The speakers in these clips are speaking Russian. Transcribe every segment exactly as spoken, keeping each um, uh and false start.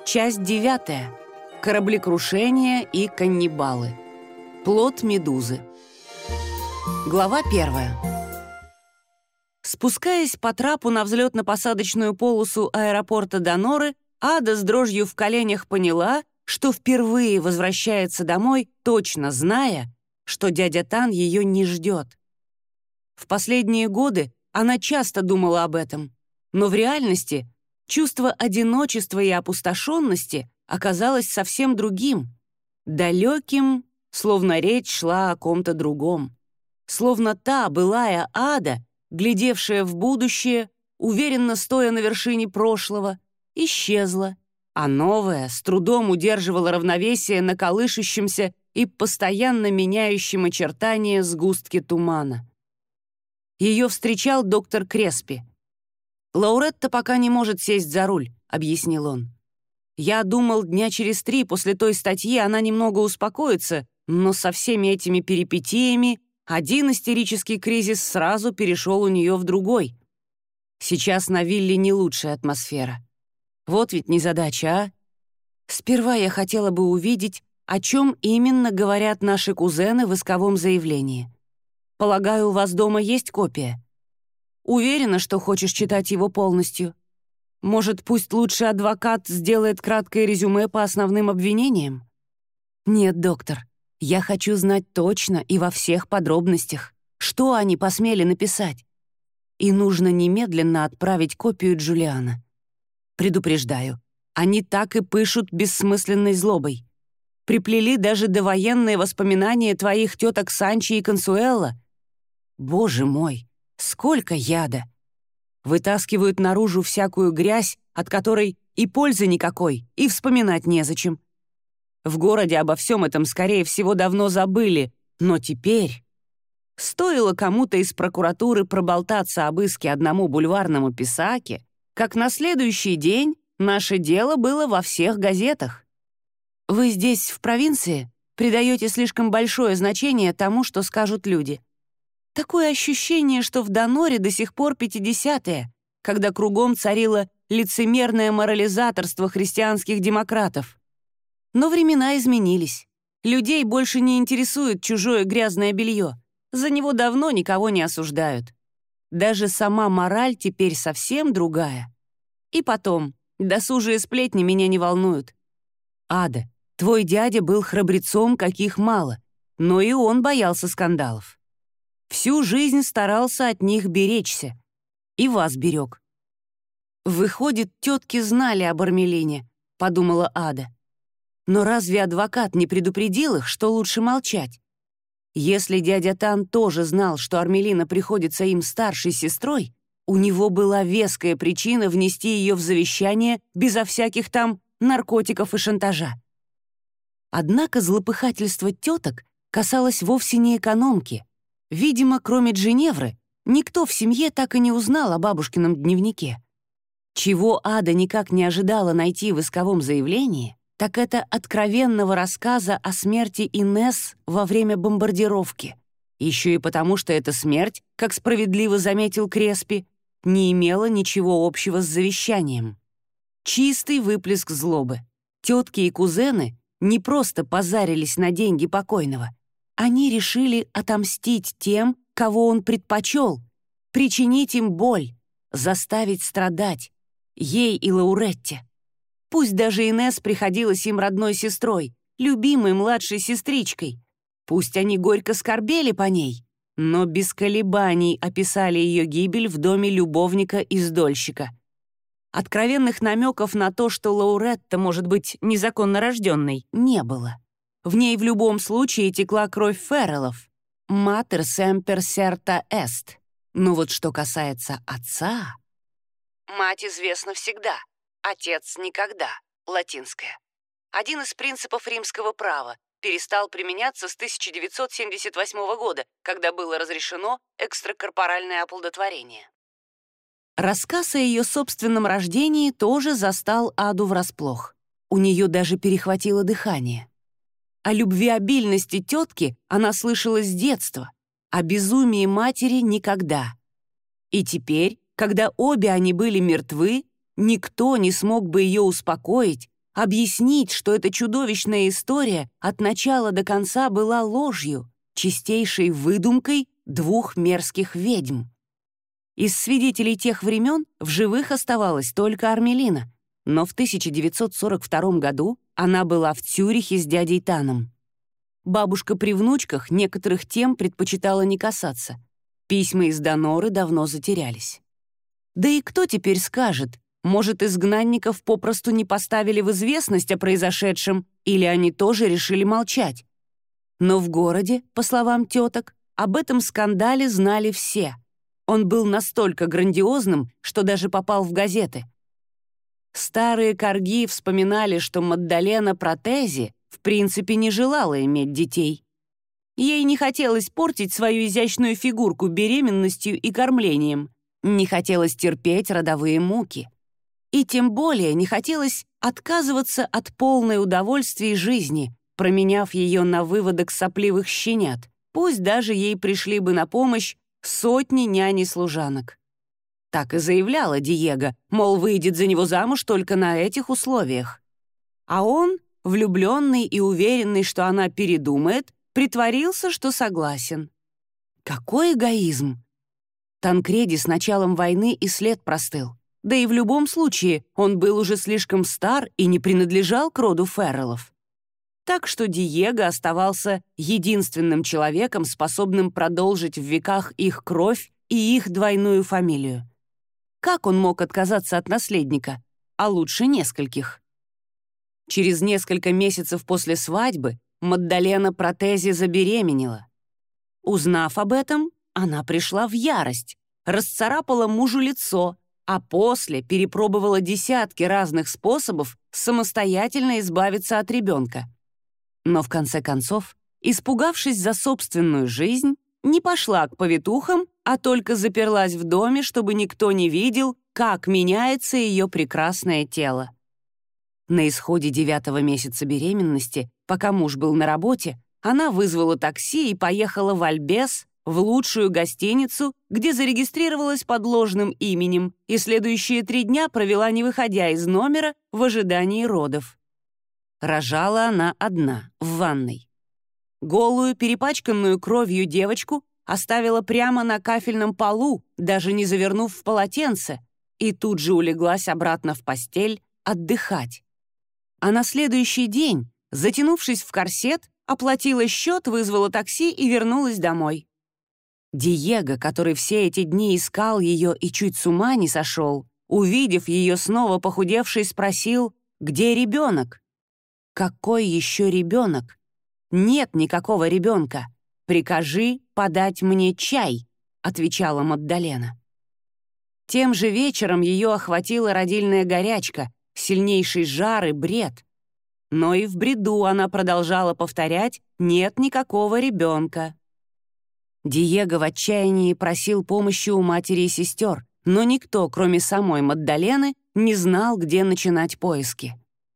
Часть девятая. Кораблекрушение и каннибалы. Плод медузы. Глава первая. Спускаясь по трапу на взлетно-посадочную полосу аэропорта Доноры, Ада с дрожью в коленях поняла, что впервые возвращается домой, точно зная, что дядя Тан ее не ждет. В последние годы она часто думала об этом, но в реальности чувство одиночества и опустошенности оказалось совсем другим, далеким, словно речь шла о ком-то другом. Словно та былая Ада, глядевшая в будущее, уверенно стоя на вершине прошлого, исчезла, а новая с трудом удерживала равновесие на колышущемся и постоянно меняющем очертания сгустке тумана. Ее встречал доктор Креспи. «Лауретта пока не может сесть за руль», — объяснил он. «Я думал, дня через три после той статьи она немного успокоится, но со всеми этими перипетиями один истерический кризис сразу перешел у нее в другой. Сейчас на вилле не лучшая атмосфера. Вот ведь незадача, а? Сперва я хотела бы увидеть, о чем именно говорят наши кузены в исковом заявлении. Полагаю, у вас дома есть копия? Уверена, что хочешь читать его полностью. Может, пусть лучший адвокат сделает краткое резюме по основным обвинениям? Нет, доктор, я хочу знать точно и во всех подробностях, что они посмели написать. И нужно немедленно отправить копию Джулиана. Предупреждаю, они так и пышут бессмысленной злобой. Приплели даже довоенные воспоминания твоих теток Санчи и Консуэлла. Боже мой, сколько яда! Вытаскивают наружу всякую грязь, от которой и пользы никакой, и вспоминать незачем. В городе обо всем этом, скорее всего, давно забыли, но теперь... Стоило кому-то из прокуратуры проболтаться об иске одному бульварному писаке, как на следующий день наше дело было во всех газетах. Вы здесь, в провинции, придаете слишком большое значение тому, что скажут люди. Такое ощущение, что в Доноре до сих пор пятидесятые, когда кругом царило лицемерное морализаторство христианских демократов. Но времена изменились. Людей больше не интересует чужое грязное белье. За него давно никого не осуждают. Даже сама мораль теперь совсем другая. И потом, досужие сплетни меня не волнуют. Ада, твой дядя был храбрецом, каких мало, но и он боялся скандалов. Всю жизнь старался от них беречься. И вас берег. «Выходит, тетки знали об Армелине», — подумала Ада. Но разве адвокат не предупредил их, что лучше молчать? Если дядя Тан тоже знал, что Армелина приходится им старшей сестрой, у него была веская причина внести ее в завещание безо всяких там наркотиков и шантажа. Однако злопыхательство теток касалось вовсе не экономки. Видимо, кроме Джиневры, никто в семье так и не узнал о бабушкином дневнике. Чего Ада никак не ожидала найти в исковом заявлении, так это откровенного рассказа о смерти Инесс во время бомбардировки. Еще и потому, что эта смерть, как справедливо заметил Креспи, не имела ничего общего с завещанием. Чистый выплеск злобы. Тетки и кузены не просто позарились на деньги покойного. Они решили отомстить тем, кого он предпочел, причинить им боль, заставить страдать, ей и Лауретте. Пусть даже Инесс приходилась им родной сестрой, любимой младшей сестричкой. Пусть они горько скорбели по ней, но без колебаний описали ее гибель в доме любовника-издольщика. Откровенных намеков на то, что Лауретта может быть незаконно рожденной, не было. В ней в любом случае текла кровь Ферреллов. «Матер семпер серта эст». Но вот что касается отца... «Мать известна всегда, отец никогда», латинское. Один из принципов римского права перестал применяться с тысяча девятьсот семьдесят восьмого года, когда было разрешено экстракорпоральное оплодотворение. Рассказ о ее собственном рождении тоже застал Аду врасплох. У нее даже перехватило дыхание. О любвеобильности тетки она слышала с детства, о безумии матери никогда. И теперь, когда обе они были мертвы, никто не смог бы ее успокоить, объяснить, что эта чудовищная история от начала до конца была ложью, чистейшей выдумкой двух мерзких ведьм. Из свидетелей тех времен в живых оставалась только Армелина, но в тысяча девятьсот сорок втором году она была в Цюрихе с дядей Таном. Бабушка при внучках некоторых тем предпочитала не касаться. Письма из Доноры давно затерялись. Да и кто теперь скажет, может, изгнанников попросту не поставили в известность о произошедшем, или они тоже решили молчать. Но в городе, по словам теток, об этом скандале знали все. Он был настолько грандиозным, что даже попал в газеты. Старые корги вспоминали, что Маддалена Протези в принципе не желала иметь детей. Ей не хотелось портить свою изящную фигурку беременностью и кормлением, не хотелось терпеть родовые муки. И тем более не хотелось отказываться от полной удовольствия жизни, променяв ее на выводок сопливых щенят, пусть даже ей пришли бы на помощь сотни нянь-служанок. Так и заявляла Диего, мол, выйдет за него замуж только на этих условиях. А он, влюбленный и уверенный, что она передумает, притворился, что согласен. Какой эгоизм! Танкреди с началом войны и след простыл. Да и в любом случае он был уже слишком стар и не принадлежал к роду Ферреллов. Так что Диего оставался единственным человеком, способным продолжить в веках их кровь и их двойную фамилию. Как он мог отказаться от наследника, а лучше нескольких? Через несколько месяцев после свадьбы Маддалена Протези забеременела. Узнав об этом, она пришла в ярость, расцарапала мужу лицо, а после перепробовала десятки разных способов самостоятельно избавиться от ребенка. Но в конце концов, испугавшись за собственную жизнь, не пошла к повитухам, а только заперлась в доме, чтобы никто не видел, как меняется ее прекрасное тело. На исходе девятого месяца беременности, пока муж был на работе, она вызвала такси и поехала в Альбес, в лучшую гостиницу, где зарегистрировалась под ложным именем и следующие три дня провела, не выходя из номера, в ожидании родов. Рожала она одна, в ванной. Голую, перепачканную кровью девочку оставила прямо на кафельном полу, даже не завернув в полотенце, и тут же улеглась обратно в постель отдыхать. А на следующий день, затянувшись в корсет, оплатила счет, вызвала такси и вернулась домой. Диего, который все эти дни искал ее и чуть с ума не сошел, увидев ее снова похудевшей, спросил, где ребенок? Какой еще ребенок? Нет никакого ребенка. Прикажи подать мне чай, отвечала Маддалена. Тем же вечером ее охватила родильная горячка, сильнейший жар и бред. Но и в бреду она продолжала повторять «нет никакого ребенка». Диего в отчаянии просил помощи у матери и сестер, но никто, кроме самой Маддалены, не знал, где начинать поиски.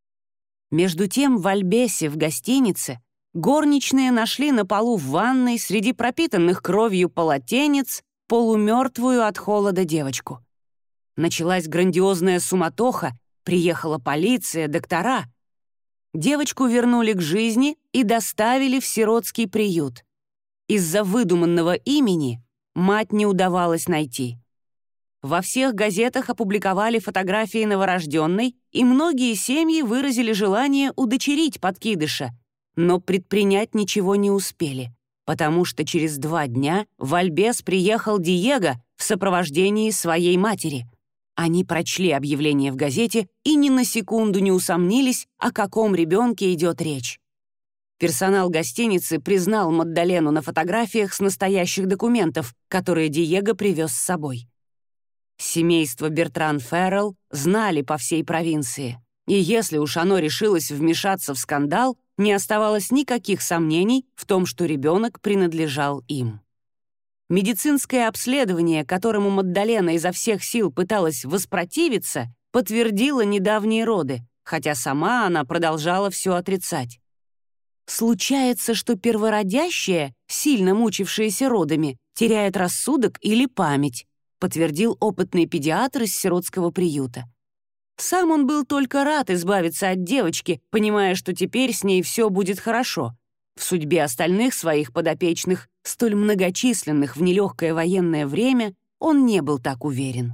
Между тем в Альбесе, в гостинице, горничные нашли на полу в ванной среди пропитанных кровью полотенец полумертвую от холода девочку. Началась грандиозная суматоха, приехала полиция, доктора. Девочку вернули к жизни и доставили в сиротский приют. Из-за выдуманного имени мать не удавалось найти. Во всех газетах опубликовали фотографии новорожденной, и многие семьи выразили желание удочерить подкидыша, но предпринять ничего не успели, потому что через два дня в Альбес приехал Диего в сопровождении своей матери. Они прочли объявление в газете и ни на секунду не усомнились, о каком ребенке идет речь. Персонал гостиницы признал Маддалену на фотографиях с настоящих документов, которые Диего привез с собой. Семейство Бертран Феррелл знали по всей провинции, и если уж оно решилось вмешаться в скандал, не оставалось никаких сомнений в том, что ребенок принадлежал им. Медицинское обследование, которому Маддалена изо всех сил пыталась воспротивиться, подтвердило недавние роды, хотя сама она продолжала все отрицать. Случается, что первородящая, сильно мучившаяся родами, теряет рассудок или память, подтвердил опытный педиатр из сиротского приюта. Сам он был только рад избавиться от девочки, понимая, что теперь с ней все будет хорошо. В судьбе остальных своих подопечных, столь многочисленных в нелегкое военное время, он не был так уверен.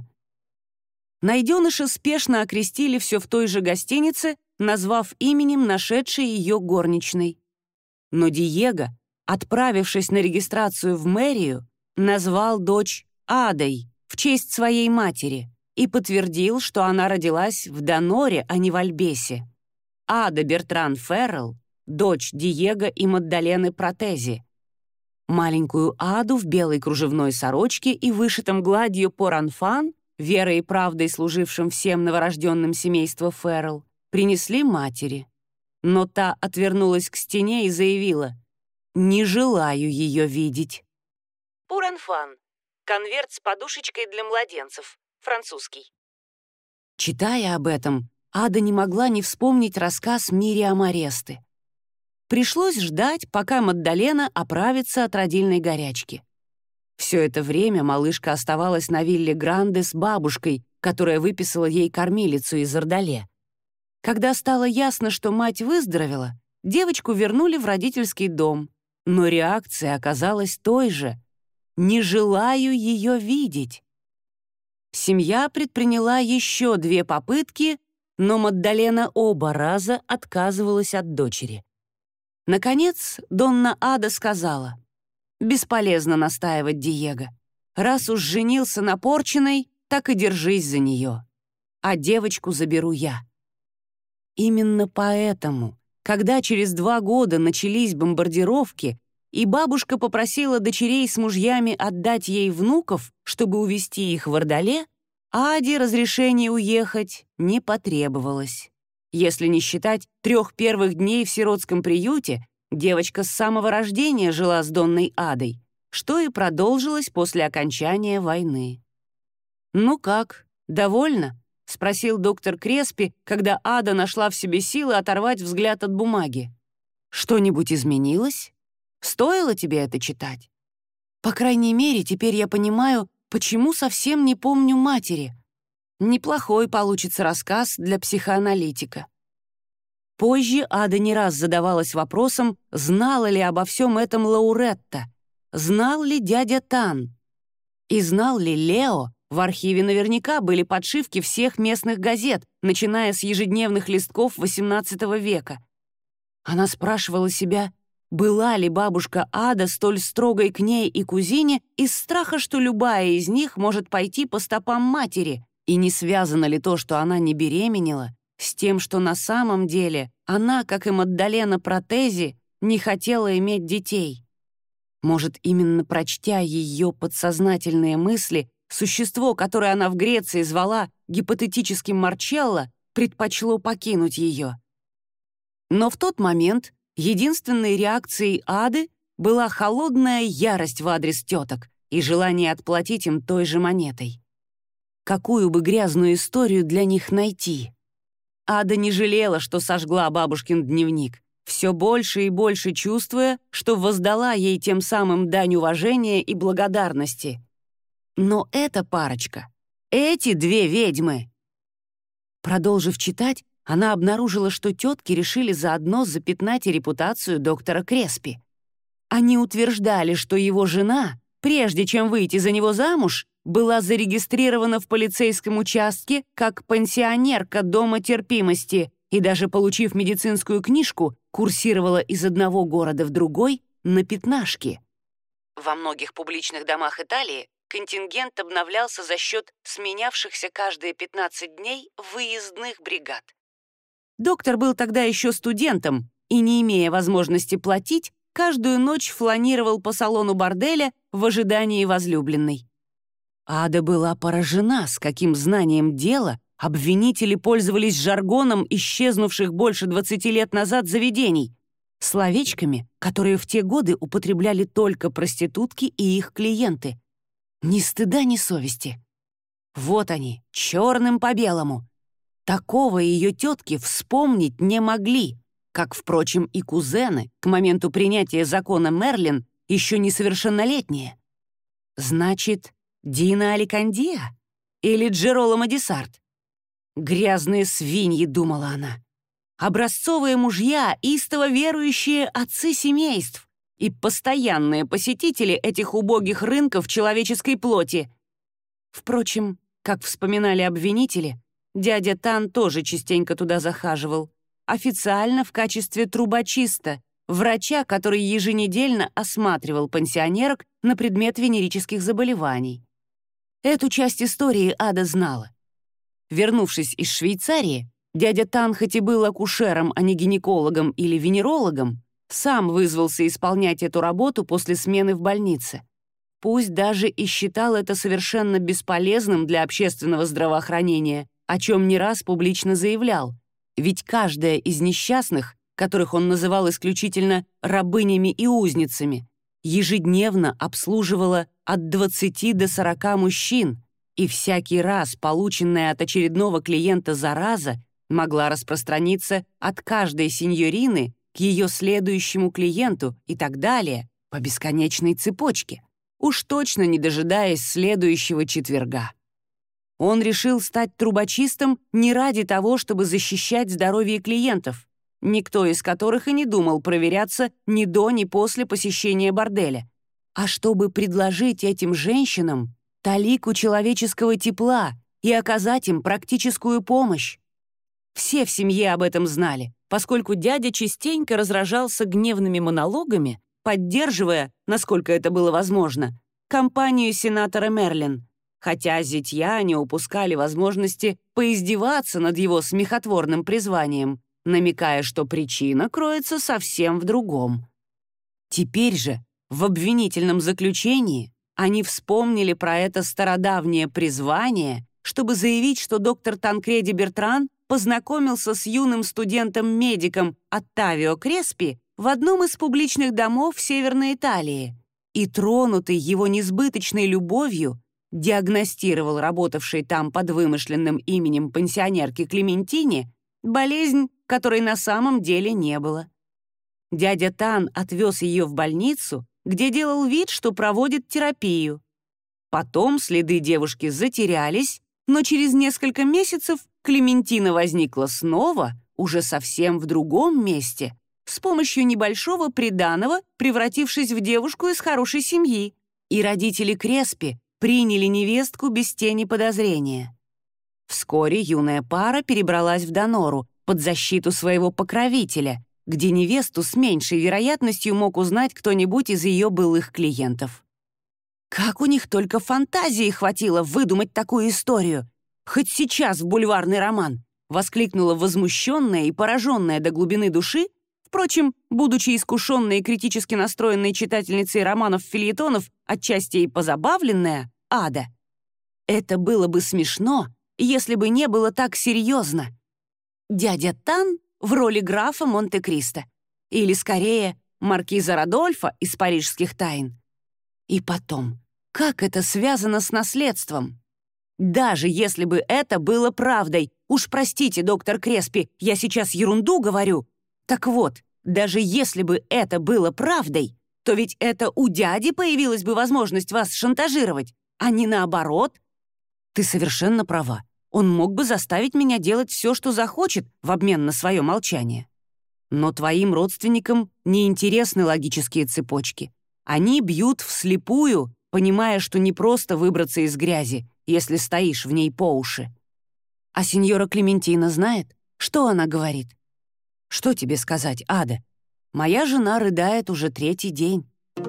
Найденыша спешно окрестили все в той же гостинице, назвав именем нашедшей ее горничной. Но Диего, отправившись на регистрацию в мэрию, назвал дочь Адой в честь своей матери и подтвердил, что она родилась в Доноре, а не в Альбесе. Ада Бертран Феррелл, дочь Диего и Маддалены Протези. Маленькую Аду в белой кружевной сорочке и вышитом гладью поранфан, верой и правдой служившим всем новорожденным семейства Феррелл, принесли матери. Но та отвернулась к стене и заявила: «Не желаю ее видеть». Поранфан — конверт с подушечкой для младенцев, французский. Читая об этом, Ада не могла не вспомнить рассказ Мириам Аресты. Пришлось ждать, пока Маддалена оправится от родильной горячки. Все это время малышка оставалась на вилле Гранде с бабушкой, которая выписала ей кормилицу из Ордале. Когда стало ясно, что мать выздоровела, девочку вернули в родительский дом, но реакция оказалась той же: «Не желаю ее видеть». Семья предприняла еще две попытки, но Маддалена оба раза отказывалась от дочери. Наконец, Донна Ада сказала: «Бесполезно настаивать, Диего. Раз уж женился на порченой, так и держись за нее. А девочку заберу я». Именно поэтому, когда через два года начались бомбардировки, и бабушка попросила дочерей с мужьями отдать ей внуков, чтобы увезти их в Ордале, Аде разрешения уехать не потребовалось. Если не считать трех первых дней в сиротском приюте, девочка с самого рождения жила с Донной Адой, что и продолжилось после окончания войны. «Ну как, довольна?» — спросил доктор Креспи, когда Ада нашла в себе силы оторвать взгляд от бумаги. «Что-нибудь изменилось? Стоило тебе это читать? По крайней мере, теперь я понимаю, почему совсем не помню матери. Неплохой получится рассказ для психоаналитика». Позже Ада не раз задавалась вопросом, знала ли обо всем этом Лауретта, знал ли дядя Тан, и знал ли Лео. В архиве наверняка были подшивки всех местных газет, начиная с ежедневных листков восемнадцатого века. Она спрашивала себя, была ли бабушка Ада столь строгой к ней и кузине из страха, что любая из них может пойти по стопам матери, и не связано ли то, что она не беременела, с тем, что на самом деле она, как и Маддалена Протези, не хотела иметь детей. Может, именно прочтя ее подсознательные мысли, существо, которое она в Греции звала гипотетическим Марчелло, предпочло покинуть ее. Но в тот момент единственной реакцией Ады была холодная ярость в адрес теток и желание отплатить им той же монетой. Какую бы грязную историю для них найти? Ада не жалела, что сожгла бабушкин дневник, все больше и больше чувствуя, что воздала ей тем самым дань уважения и благодарности. Но эта парочка, эти две ведьмы... Продолжив читать, она обнаружила, что тетки решили заодно запятнать и репутацию доктора Креспи. Они утверждали, что его жена, прежде чем выйти за него замуж, была зарегистрирована в полицейском участке как пенсионерка Дома терпимости и даже, получив медицинскую книжку, курсировала из одного города в другой на пятнашке. Во многих публичных домах Италии контингент обновлялся за счет сменявшихся каждые пятнадцать дней выездных бригад. Доктор был тогда еще студентом и, не имея возможности платить, каждую ночь фланировал по салону борделя в ожидании возлюбленной. Ада была поражена, с каким знанием дела обвинители пользовались жаргоном исчезнувших больше двадцати лет назад заведений, словечками, которые в те годы употребляли только проститутки и их клиенты. Ни стыда, ни совести. Вот они, черным по белому. Такого ее тетки вспомнить не могли, как, впрочем, и кузены к моменту принятия закона Мерлин еще несовершеннолетние. Значит, Дина Аликандия или Джероломо Десарт? «Грязные свиньи», — думала она. «Образцовые мужья, истово верующие отцы семейств и постоянные посетители этих убогих рынков человеческой плоти». Впрочем, как вспоминали обвинители, дядя Тан тоже частенько туда захаживал, официально в качестве трубочиста, врача, который еженедельно осматривал пансионерок на предмет венерических заболеваний. Эту часть истории Ада знала. Вернувшись из Швейцарии, дядя Тан хоть и был акушером, а не гинекологом или венерологом, сам вызвался исполнять эту работу после смены в больнице. Пусть даже и считал это совершенно бесполезным для общественного здравоохранения, о чем не раз публично заявлял. Ведь каждая из несчастных, которых он называл исключительно рабынями и узницами, ежедневно обслуживала от двадцати до сорока мужчин, и всякий раз полученная от очередного клиента зараза могла распространиться от каждой сеньорины к ее следующему клиенту и так далее по бесконечной цепочке, уж точно не дожидаясь следующего четверга. Он решил стать трубочистом не ради того, чтобы защищать здоровье клиентов, никто из которых и не думал проверяться ни до, ни после посещения борделя, а чтобы предложить этим женщинам талику человеческого тепла и оказать им практическую помощь. Все в семье об этом знали, поскольку дядя частенько разражался гневными монологами, поддерживая, насколько это было возможно, кампанию сенатора Мерлин, хотя зятья не упускали возможности поиздеваться над его смехотворным призванием, намекая, что причина кроется совсем в другом. Теперь же, в обвинительном заключении, они вспомнили про это стародавнее призвание, чтобы заявить, что доктор Танкреди Бертран познакомился с юным студентом-медиком Оттавио Креспи в одном из публичных домов Северной Италии и, тронутый его несбыточной любовью, диагностировал работавшей там под вымышленным именем пансионерки Клементине болезнь, которой на самом деле не было. Дядя Тан отвез ее в больницу, где делал вид, что проводит терапию. Потом следы девушки затерялись, но через несколько месяцев Клементина возникла снова, уже совсем в другом месте, с помощью небольшого приданого, превратившись в девушку из хорошей семьи, и родители Креспи приняли невестку без тени подозрения. Вскоре юная пара перебралась в Донору под защиту своего покровителя, где невесту с меньшей вероятностью мог узнать кто-нибудь из ее былых клиентов. Как у них только фантазии хватило выдумать такую историю! Хоть сейчас в бульварный роман! Воскликнула возмущенная и пораженная до глубины души, впрочем, будучи искушенной и критически настроенной читательницей романов-фельетонов, отчасти и позабавленная, Ада. Это было бы смешно, если бы не было так серьезно. Дядя Тан в роли графа Монте-Кристо. Или, скорее, маркиза Родольфа из «Парижских тайн». И потом, как это связано с наследством? Даже если бы это было правдой, уж простите, доктор Креспи, я сейчас ерунду говорю. Так вот, даже если бы это было правдой, то ведь это у дяди появилась бы возможность вас шантажировать, а не наоборот. Ты совершенно права. Он мог бы заставить меня делать все, что захочет, в обмен на свое молчание. Но твоим родственникам не интересны логические цепочки. Они бьют вслепую, понимая, что не просто выбраться из грязи, если стоишь в ней по уши. А сеньора Клементина знает, что она говорит? Что тебе сказать, Ада? Моя жена рыдает уже третий день.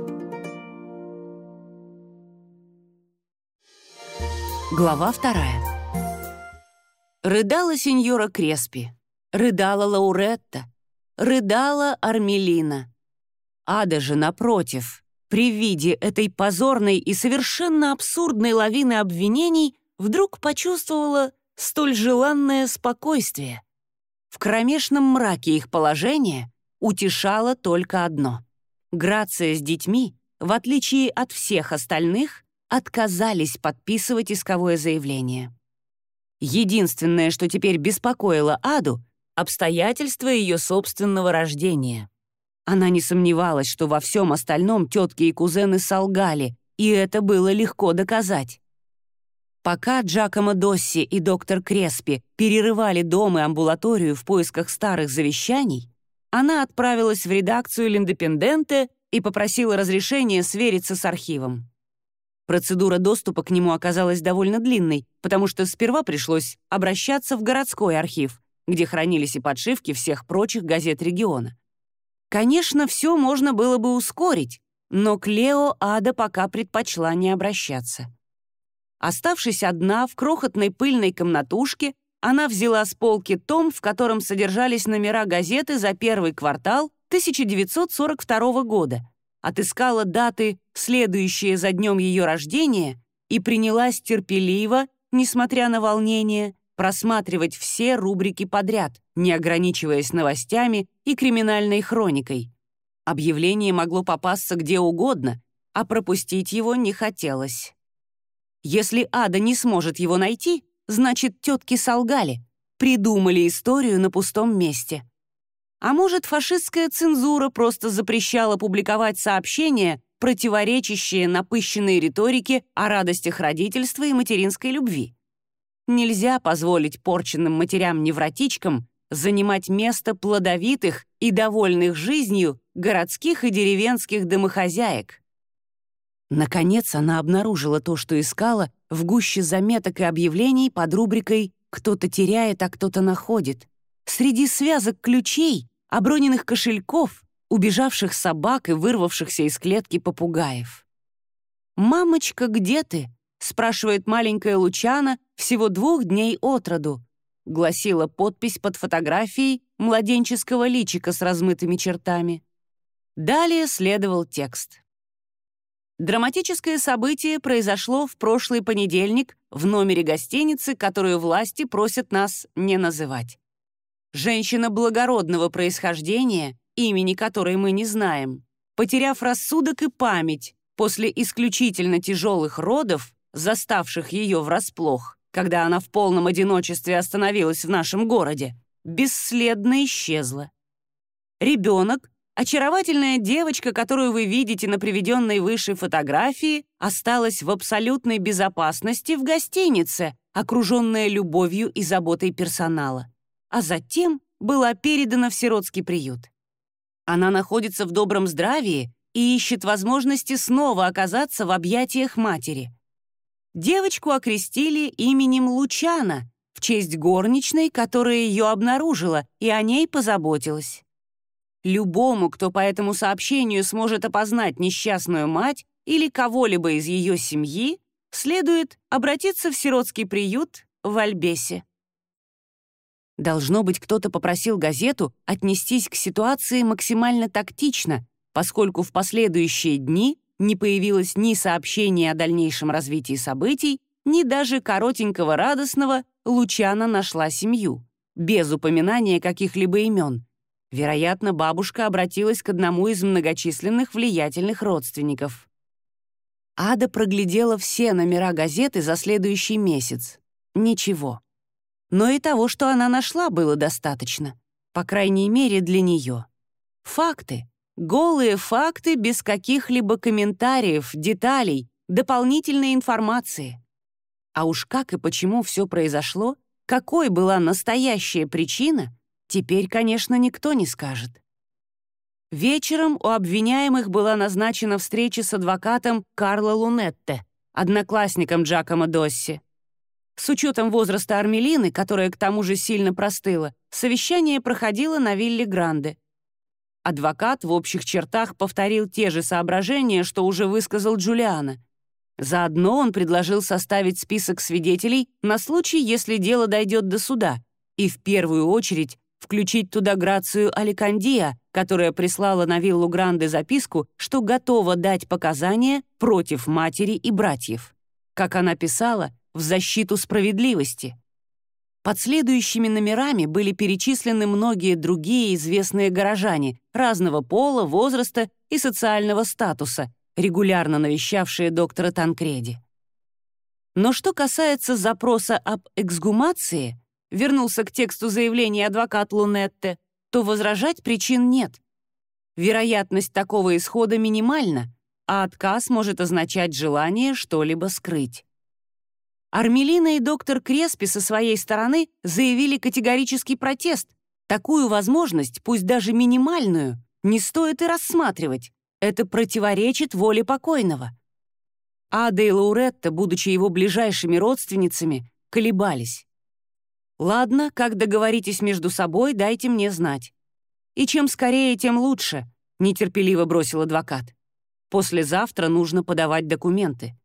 Глава вторая. Рыдала сеньора Креспи, рыдала Лауретта, рыдала Армелина. Ада же, напротив, при виде этой позорной и совершенно абсурдной лавины обвинений вдруг почувствовала столь желанное спокойствие. В кромешном мраке их положения утешало только одно. Грация с детьми, в отличие от всех остальных, отказались подписывать исковое заявление. Единственное, что теперь беспокоило Аду — обстоятельства ее собственного рождения. Она не сомневалась, что во всем остальном тетки и кузены солгали, и это было легко доказать. Пока Джакомо Досси и доктор Креспи перерывали дом и амбулаторию в поисках старых завещаний, она отправилась в редакцию «Линдепенденте» и попросила разрешения свериться с архивом. Процедура доступа к нему оказалась довольно длинной, потому что сперва пришлось обращаться в городской архив, где хранились и подшивки всех прочих газет региона. Конечно, все можно было бы ускорить, но к Лео Ада пока предпочла не обращаться. Оставшись одна в крохотной пыльной комнатушке, она взяла с полки том, в котором содержались номера газеты за первый квартал тысяча девятьсот сорок второго года, отыскала даты, следующие за днем ее рождения, и принялась терпеливо, несмотря на волнение, просматривать все рубрики подряд, не ограничиваясь новостями и криминальной хроникой. Объявление могло попасться где угодно, а пропустить его не хотелось. Если Ада не сможет его найти, значит, тетки солгали, придумали историю на пустом месте. А может, фашистская цензура просто запрещала публиковать сообщения, противоречащие напыщенной риторике о радостях родительства и материнской любви. Нельзя позволить порченным матерям-невротичкам занимать место плодовитых и довольных жизнью городских и деревенских домохозяек. Наконец она обнаружила то, что искала, в гуще заметок и объявлений под рубрикой «Кто-то теряет, а кто-то находит». Среди связок ключей, оброненных кошельков, убежавших собак и вырвавшихся из клетки попугаев. «Мамочка, где ты?» — спрашивает маленькая Лучана всего двух дней от роду, гласила подпись под фотографией младенческого личика с размытыми чертами. Далее следовал текст. Драматическое событие произошло в прошлый понедельник в номере гостиницы, которую власти просят нас не называть. Женщина благородного происхождения, имени которой мы не знаем, потеряв рассудок и память после исключительно тяжелых родов, заставших ее врасплох, когда она в полном одиночестве остановилась в нашем городе, бесследно исчезла. Ребенок, очаровательная девочка, которую вы видите на приведенной выше фотографии, осталась в абсолютной безопасности в гостинице, окруженная любовью и заботой персонала, а затем была передана в сиротский приют. Она находится в добром здравии и ищет возможности снова оказаться в объятиях матери. Девочку окрестили именем Лучана в честь горничной, которая ее обнаружила и о ней позаботилась. Любому, кто по этому сообщению сможет опознать несчастную мать или кого-либо из ее семьи, следует обратиться в сиротский приют в Альбесе. Должно быть, кто-то попросил газету отнестись к ситуации максимально тактично, поскольку в последующие дни не появилось ни сообщения о дальнейшем развитии событий, ни даже коротенького радостного «Лучана нашла семью», без упоминания каких-либо имен. Вероятно, бабушка обратилась к одному из многочисленных влиятельных родственников. Ада проглядела все номера газеты за следующий месяц. Ничего. Но и того, что она нашла, было достаточно. По крайней мере, для нее. Факты. Голые факты без каких-либо комментариев, деталей, дополнительной информации. А уж как и почему все произошло, какой была настоящая причина, теперь, конечно, никто не скажет. Вечером у обвиняемых была назначена встреча с адвокатом Карло Лунетте, одноклассником Джакомо Досси. С учетом возраста Армелины, которая к тому же сильно простыла, совещание проходило на вилле Гранде. Адвокат в общих чертах повторил те же соображения, что уже высказал Джулиано. Заодно он предложил составить список свидетелей на случай, если дело дойдет до суда, и в первую очередь включить туда Грацию Аликандия, которая прислала на виллу Гранде записку, что готова дать показания против матери и братьев. Как она писала, в защиту справедливости. Под следующими номерами были перечислены многие другие известные горожане разного пола, возраста и социального статуса, регулярно навещавшие доктора Танкреди. Но что касается запроса об эксгумации, вернулся к тексту заявления адвокат Лунетте, то возражать причин нет. Вероятность такого исхода минимальна, а отказ может означать желание что-либо скрыть. Армелина и доктор Креспи со своей стороны заявили категорический протест. Такую возможность, пусть даже минимальную, не стоит и рассматривать. Это противоречит воле покойного. Ада и Лауретта, будучи его ближайшими родственницами, колебались. «Ладно, как договоритесь между собой, дайте мне знать». «И чем скорее, тем лучше», — нетерпеливо бросил адвокат. «Послезавтра нужно подавать документы».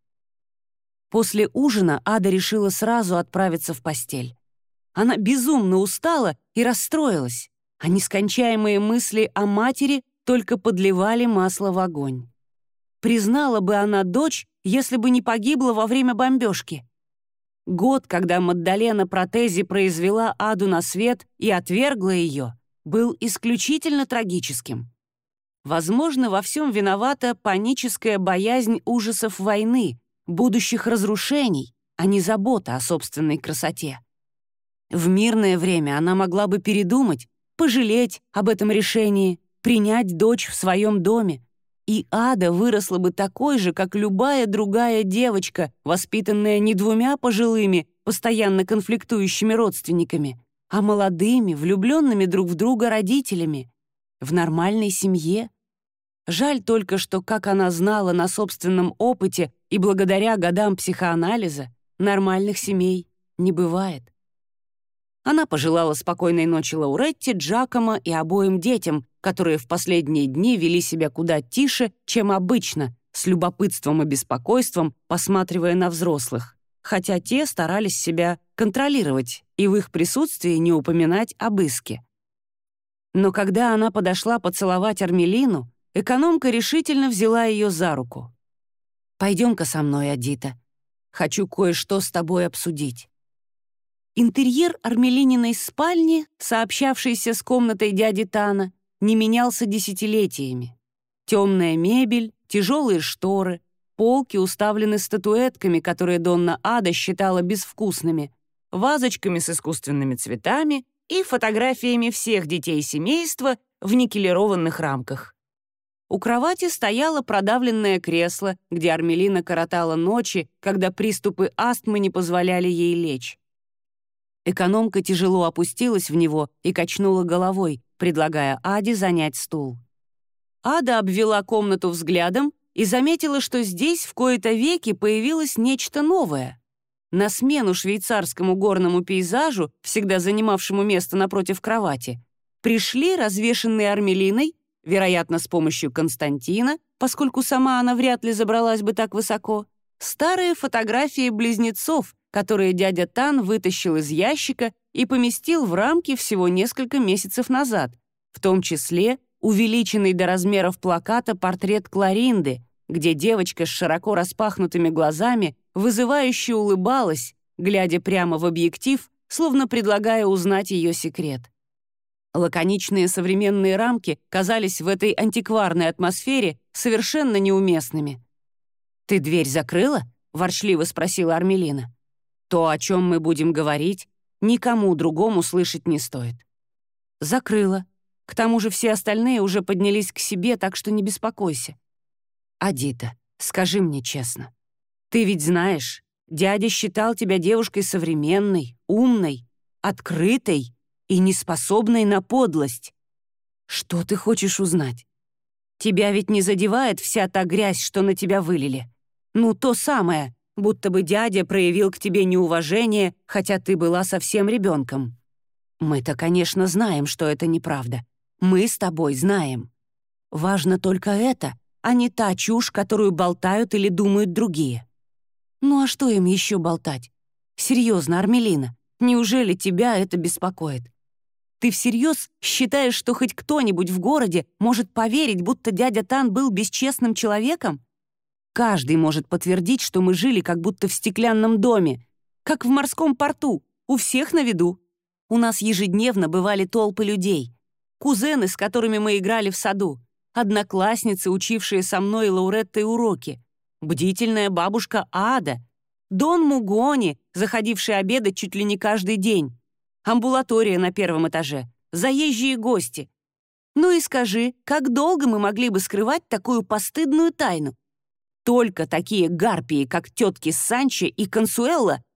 После ужина Ада решила сразу отправиться в постель. Она безумно устала и расстроилась, а нескончаемые мысли о матери только подливали масло в огонь. Признала бы она дочь, если бы не погибла во время бомбежки. Год, когда Маддалена Протези произвела Аду на свет и отвергла ее, был исключительно трагическим. Возможно, во всем виновата паническая боязнь ужасов войны, будущих разрушений, а не забота о собственной красоте. В мирное время она могла бы передумать, пожалеть об этом решении, принять дочь в своем доме, и Ада выросла бы такой же, как любая другая девочка, воспитанная не двумя пожилыми, постоянно конфликтующими родственниками, а молодыми, влюбленными друг в друга родителями, в нормальной семье. Жаль только, что, как она знала на собственном опыте и благодаря годам психоанализа, нормальных семей не бывает. Она пожелала спокойной ночи Лауретте, Джакомо и обоим детям, которые в последние дни вели себя куда тише, чем обычно, с любопытством и беспокойством, посматривая на взрослых, хотя те старались себя контролировать и в их присутствии не упоминать об иске. Но когда она подошла поцеловать Армелину, экономка решительно взяла ее за руку. «Пойдем-ка со мной, Адита. Хочу кое-что с тобой обсудить». Интерьер Армелининой спальни, сообщавшийся с комнатой дяди Тана, не менялся десятилетиями. Темная мебель, тяжелые шторы, полки уставлены статуэтками, которые Донна Ада считала безвкусными, вазочками с искусственными цветами и фотографиями всех детей семейства в никелированных рамках. У кровати стояло продавленное кресло, где Армелина коротала ночи, когда приступы астмы не позволяли ей лечь. Экономка тяжело опустилась в него и качнула головой, предлагая Аде занять стул. Ада обвела комнату взглядом и заметила, что здесь в кои-то веки появилось нечто новое. На смену швейцарскому горному пейзажу, всегда занимавшему место напротив кровати, пришли развешанные Армелиной, вероятно, с помощью Константина, поскольку сама она вряд ли забралась бы так высоко, старые фотографии близнецов, которые дядя Тан вытащил из ящика и поместил в рамки всего несколько месяцев назад, в том числе увеличенный до размеров плаката портрет Кларинды, где девочка с широко распахнутыми глазами вызывающе улыбалась, глядя прямо в объектив, словно предлагая узнать ее секрет. Лаконичные современные рамки казались в этой антикварной атмосфере совершенно неуместными. «Ты дверь закрыла?» — ворчливо спросила Армелина. «То, о чем мы будем говорить, никому другому слышать не стоит». «Закрыла. К тому же все остальные уже поднялись к себе, так что не беспокойся». «Адита, скажи мне честно, ты ведь знаешь, дядя считал тебя девушкой современной, умной, открытой и неспособной на подлость. Что ты хочешь узнать? Тебя ведь не задевает вся та грязь, что на тебя вылили? Ну, то самое, будто бы дядя проявил к тебе неуважение, хотя ты была совсем ребенком. Мы-то, конечно, знаем, что это неправда. Мы с тобой знаем. Важно только это, а не та чушь, которую болтают или думают другие. Ну а что им еще болтать? Серьезно, Армелина, неужели тебя это беспокоит? Ты всерьез считаешь, что хоть кто-нибудь в городе может поверить, будто дядя Тан был бесчестным человеком? Каждый может подтвердить, что мы жили как будто в стеклянном доме, как в морском порту, у всех на виду. У нас ежедневно бывали толпы людей. Кузены, с которыми мы играли в саду, одноклассницы, учившие со мной и Лауреттой уроки, бдительная бабушка Ада, Дон Мугони, заходивший обедать чуть ли не каждый день, амбулатория на первом этаже, заезжие гости. Ну и скажи, как долго мы могли бы скрывать такую постыдную тайну? Только такие гарпии, как тетки Санчо и Консуэлла,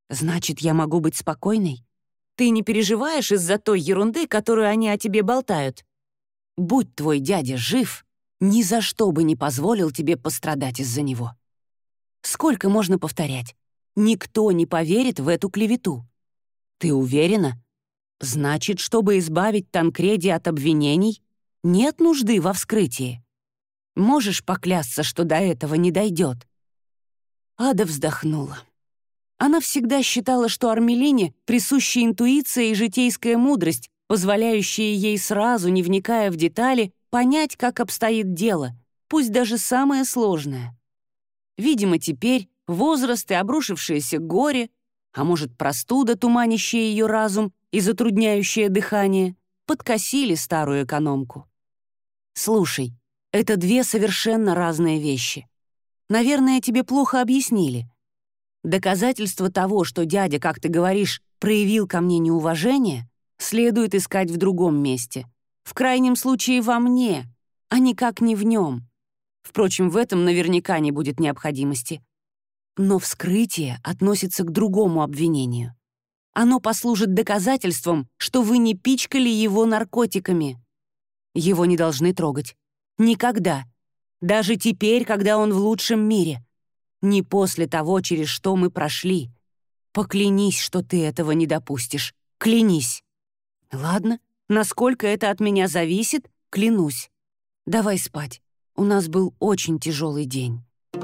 Значит, я могу быть спокойной? Ты не переживаешь из-за той ерунды, которую они о тебе болтают? Будь твой дядя жив, ни за что бы не позволил тебе пострадать из-за него. Сколько можно повторять? Никто не поверит в эту клевету. Ты уверена? Значит, чтобы избавить Танкреди от обвинений, нет нужды во вскрытии. Можешь поклясться, что до этого не дойдет?» Ада вздохнула. Она всегда считала, что Армелине присуща интуиция и житейская мудрость, позволяющие ей сразу, не вникая в детали, понять, как обстоит дело, пусть даже самое сложное. Видимо, теперь возраст и обрушившееся горе, а может, простуда, туманящая ее разум и затрудняющая дыхание, подкосили старую экономку. «Слушай, это две совершенно разные вещи. Наверное, тебе плохо объяснили. Доказательство того, что дядя, как ты говоришь, проявил ко мне неуважение, следует искать в другом месте. В крайнем случае во мне, а никак не в нем. Впрочем, в этом наверняка не будет необходимости. Но вскрытие относится к другому обвинению. Оно послужит доказательством, что вы не пичкали его наркотиками. Его не должны трогать. Никогда. Даже теперь, когда он в лучшем мире. Не после того, через что мы прошли. Поклянись, что ты этого не допустишь. Клянись. Ладно, насколько это от меня зависит, клянусь. Давай спать. У нас был очень тяжелый день.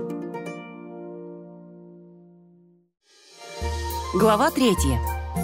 Глава третья.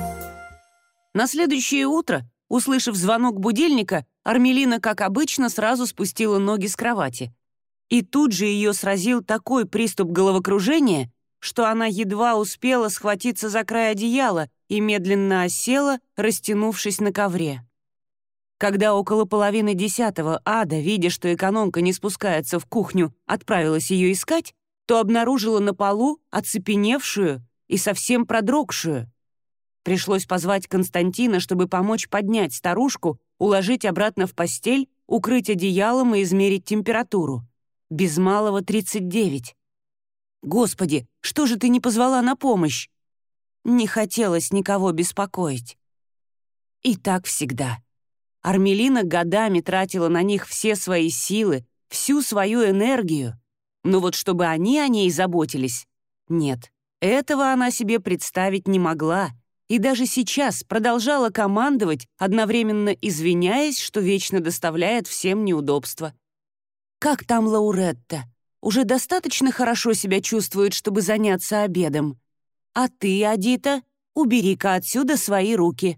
На следующее утро, услышав звонок будильника, Армелина, как обычно, сразу спустила ноги с кровати. И тут же ее сразил такой приступ головокружения, что она едва успела схватиться за край одеяла и медленно осела, растянувшись на ковре. Когда около половины десятого Ада, видя, что экономка не спускается в кухню, отправилась ее искать, то обнаружила на полу оцепеневшую и совсем продрогшую. Пришлось позвать Константина, чтобы помочь поднять старушку, уложить обратно в постель, укрыть одеялом и измерить температуру. Без малого тридцать девять. «Господи, что же ты не позвала на помощь?» Не хотелось никого беспокоить. И так всегда. Армелина годами тратила на них все свои силы, всю свою энергию. Но вот чтобы они о ней заботились, нет, этого она себе представить не могла. И даже сейчас продолжала командовать, одновременно извиняясь, что вечно доставляет всем неудобства. «Как там Лауретта? Уже достаточно хорошо себя чувствует, чтобы заняться обедом? А ты, Адита, убери-ка отсюда свои руки».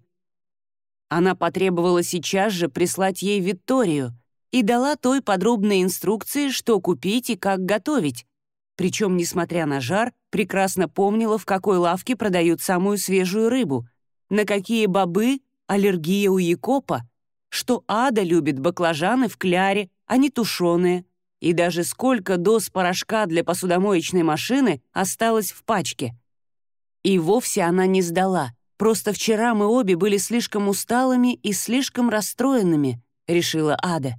Она потребовала сейчас же прислать ей Викторию и дала той подробные инструкции, что купить и как готовить. Причем, несмотря на жар, прекрасно помнила, в какой лавке продают самую свежую рыбу, на какие бобы аллергия у Якопа, что Ада любит баклажаны в кляре, а не тушеные, и даже сколько доз порошка для посудомоечной машины осталось в пачке. И вовсе она не сдала. Просто вчера мы обе были слишком усталыми и слишком расстроенными, решила Ада.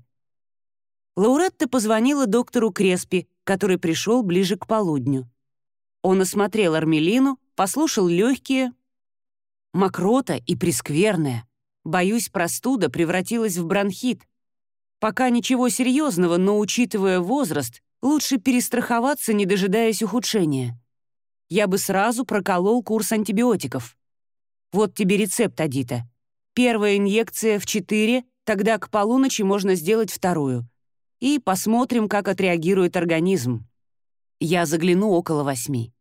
Лауретта позвонила доктору Креспи, который пришел ближе к полудню. Он осмотрел Армелину, послушал легкие. Мокрота и прескверная. Боюсь, простуда превратилась в бронхит. Пока ничего серьезного, но, учитывая возраст, лучше перестраховаться, не дожидаясь ухудшения. Я бы сразу проколол курс антибиотиков. Вот тебе рецепт, Адита. Первая инъекция в четыре, тогда к полуночи можно сделать вторую. И посмотрим, как отреагирует организм. Я загляну около восьми.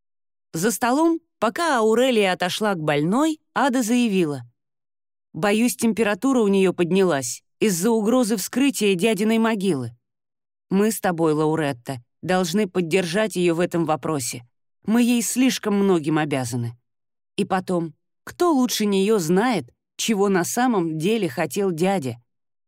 За столом, пока Аурелия отошла к больной, Ада заявила. «Боюсь, температура у нее поднялась из-за угрозы вскрытия дядиной могилы. Мы с тобой, Лауретта, должны поддержать ее в этом вопросе. Мы ей слишком многим обязаны. И потом, кто лучше нее знает, чего на самом деле хотел дядя?»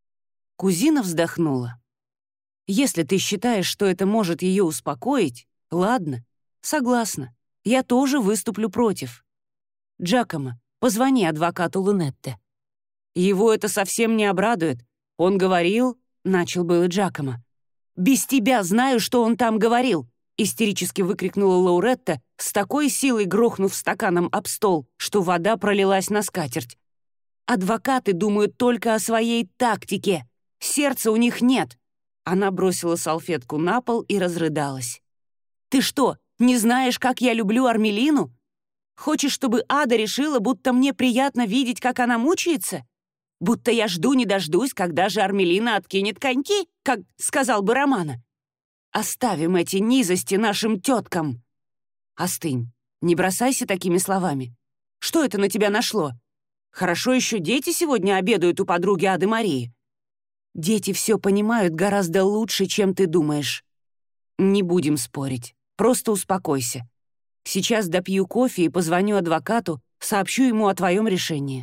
Кузина вздохнула. «Если ты считаешь, что это может ее успокоить, ладно, согласна. Я тоже выступлю против. Джакомо, позвони адвокату Лунетте». «Его это совсем не обрадует. Он говорил...» — начал было Джакомо. «Без тебя знаю, что он там говорил. — истерически выкрикнула Лауретта, с такой силой грохнув стаканом об стол, что вода пролилась на скатерть. «Адвокаты думают только о своей тактике. Сердца у них нет». Она бросила салфетку на пол и разрыдалась. «Ты что, не знаешь, как я люблю Армелину? Хочешь, чтобы Ада решила, будто мне приятно видеть, как она мучается? Будто я жду не дождусь, когда же Армелина откинет коньки, как сказал бы Романа? Оставим эти низости нашим теткам». «Остынь, не бросайся такими словами. Что это на тебя нашло? Хорошо еще дети сегодня обедают у подруги Ады Марии. Дети все понимают гораздо лучше, чем ты думаешь. Не будем спорить, просто успокойся. Сейчас допью кофе и позвоню адвокату, сообщу ему о твоем решении».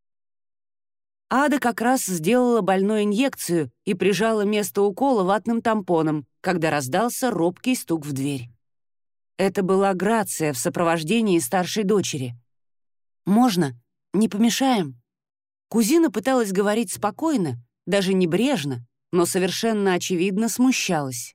Ада как раз сделала больной инъекцию и прижала место укола ватным тампоном, когда раздался робкий стук в дверь. Это была Грация в сопровождении старшей дочери. «Можно? Не помешаем?» Кузина пыталась говорить спокойно, даже небрежно, но совершенно очевидно смущалась.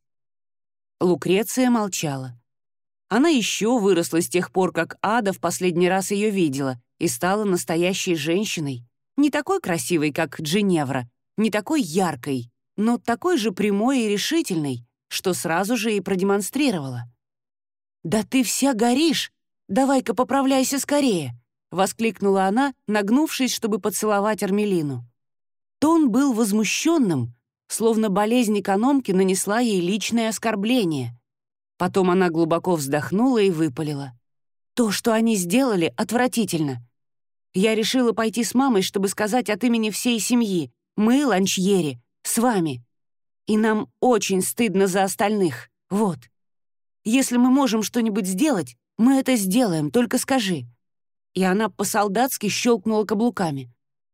Лукреция молчала. Она еще выросла с тех пор, как Ада в последний раз ее видела, и стала настоящей женщиной, не такой красивой, как Джиневра, не такой яркой, но такой же прямой и решительной, что сразу же и продемонстрировала. «Да ты вся горишь! Давай-ка поправляйся скорее!» — воскликнула она, нагнувшись, чтобы поцеловать Армелину. Тон был возмущенным, словно болезнь экономки нанесла ей личное оскорбление. Потом она глубоко вздохнула и выпалила. «То, что они сделали, отвратительно. Я решила пойти с мамой, чтобы сказать от имени всей семьи. Мы, Ланчьери, с вами. И нам очень стыдно за остальных. Вот. Если мы можем что-нибудь сделать, мы это сделаем, только скажи». И она по-солдатски щелкнула каблуками.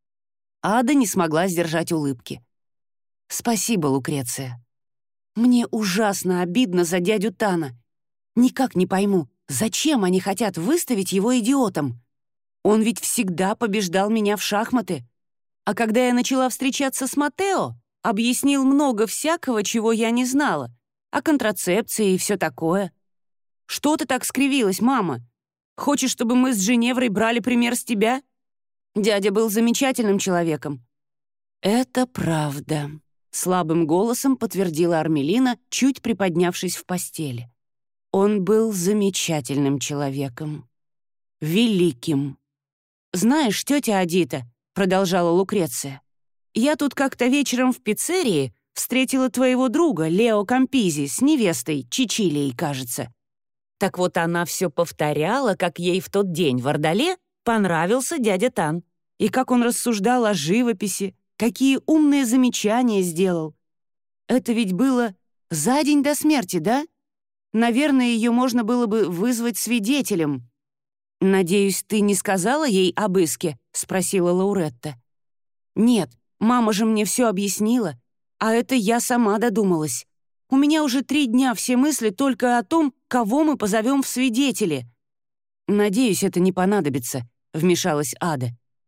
Ада не смогла сдержать улыбки. «Спасибо, Лукреция. Мне ужасно обидно за дядю Тана. Никак не пойму, зачем они хотят выставить его идиотом? Он ведь всегда побеждал меня в шахматы. А когда я начала встречаться с Матео, объяснил много всякого, чего я не знала. О контрацепции и все такое. Что ты так скривилась, мама? Хочешь, чтобы мы с Женеврой брали пример с тебя? Дядя был замечательным человеком». «Это правда», — слабым голосом подтвердила Армелина, чуть приподнявшись в постели. «Он был замечательным человеком. Великим». «Знаешь, тетя Адита», — продолжала Лукреция, «я тут как-то вечером в пиццерии встретила твоего друга Лео Кампизи с невестой, Чичилией, кажется. Так вот она все повторяла, как ей в тот день в Ордале понравился дядя Тан, и как он рассуждал о живописи, какие умные замечания сделал. Это ведь было за день до смерти, да? Наверное, ее можно было бы вызвать свидетелем». «Надеюсь, ты не сказала ей об иске?» — спросила Лауретта. «Нет, мама же мне все объяснила, а это я сама додумалась. У меня уже три дня все мысли только о том, кого мы позовем в свидетели». «Надеюсь, это не понадобится», — вмешалась Ада.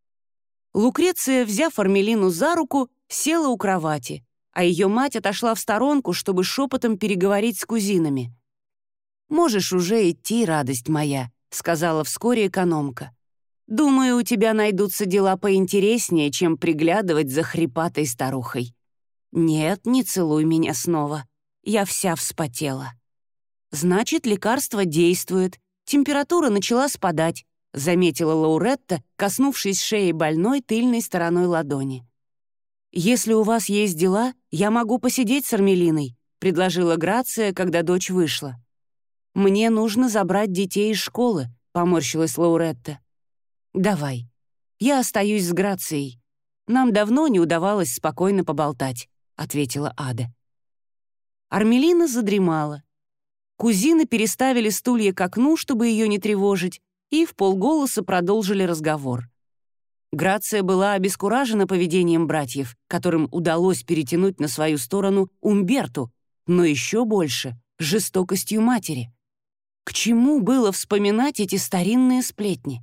Лукреция, взяв Армелину за руку, села у кровати, а ее мать отошла в сторонку, чтобы шепотом переговорить с кузинами. «Можешь уже идти, радость моя», — сказала вскоре экономка. «Думаю, у тебя найдутся дела поинтереснее, чем приглядывать за хрипатой старухой. Нет, не целуй меня снова. Я вся вспотела». «Значит, лекарство действует. Температура начала спадать», — заметила Лауретта, коснувшись шеи больной тыльной стороной ладони. «Если у вас есть дела, я могу посидеть с Армелиной», — предложила Грация, когда дочь вышла. «Мне нужно забрать детей из школы», — поморщилась Лауретта. «Давай. Я остаюсь с Грацией. Нам давно не удавалось спокойно поболтать», — ответила Ада. Армелина задремала. Кузины переставили стулья к окну, чтобы ее не тревожить, и вполголоса продолжили разговор. Грация была обескуражена поведением братьев, которым удалось перетянуть на свою сторону Умберту, но еще больше — жестокостью матери. К чему было вспоминать эти старинные сплетни?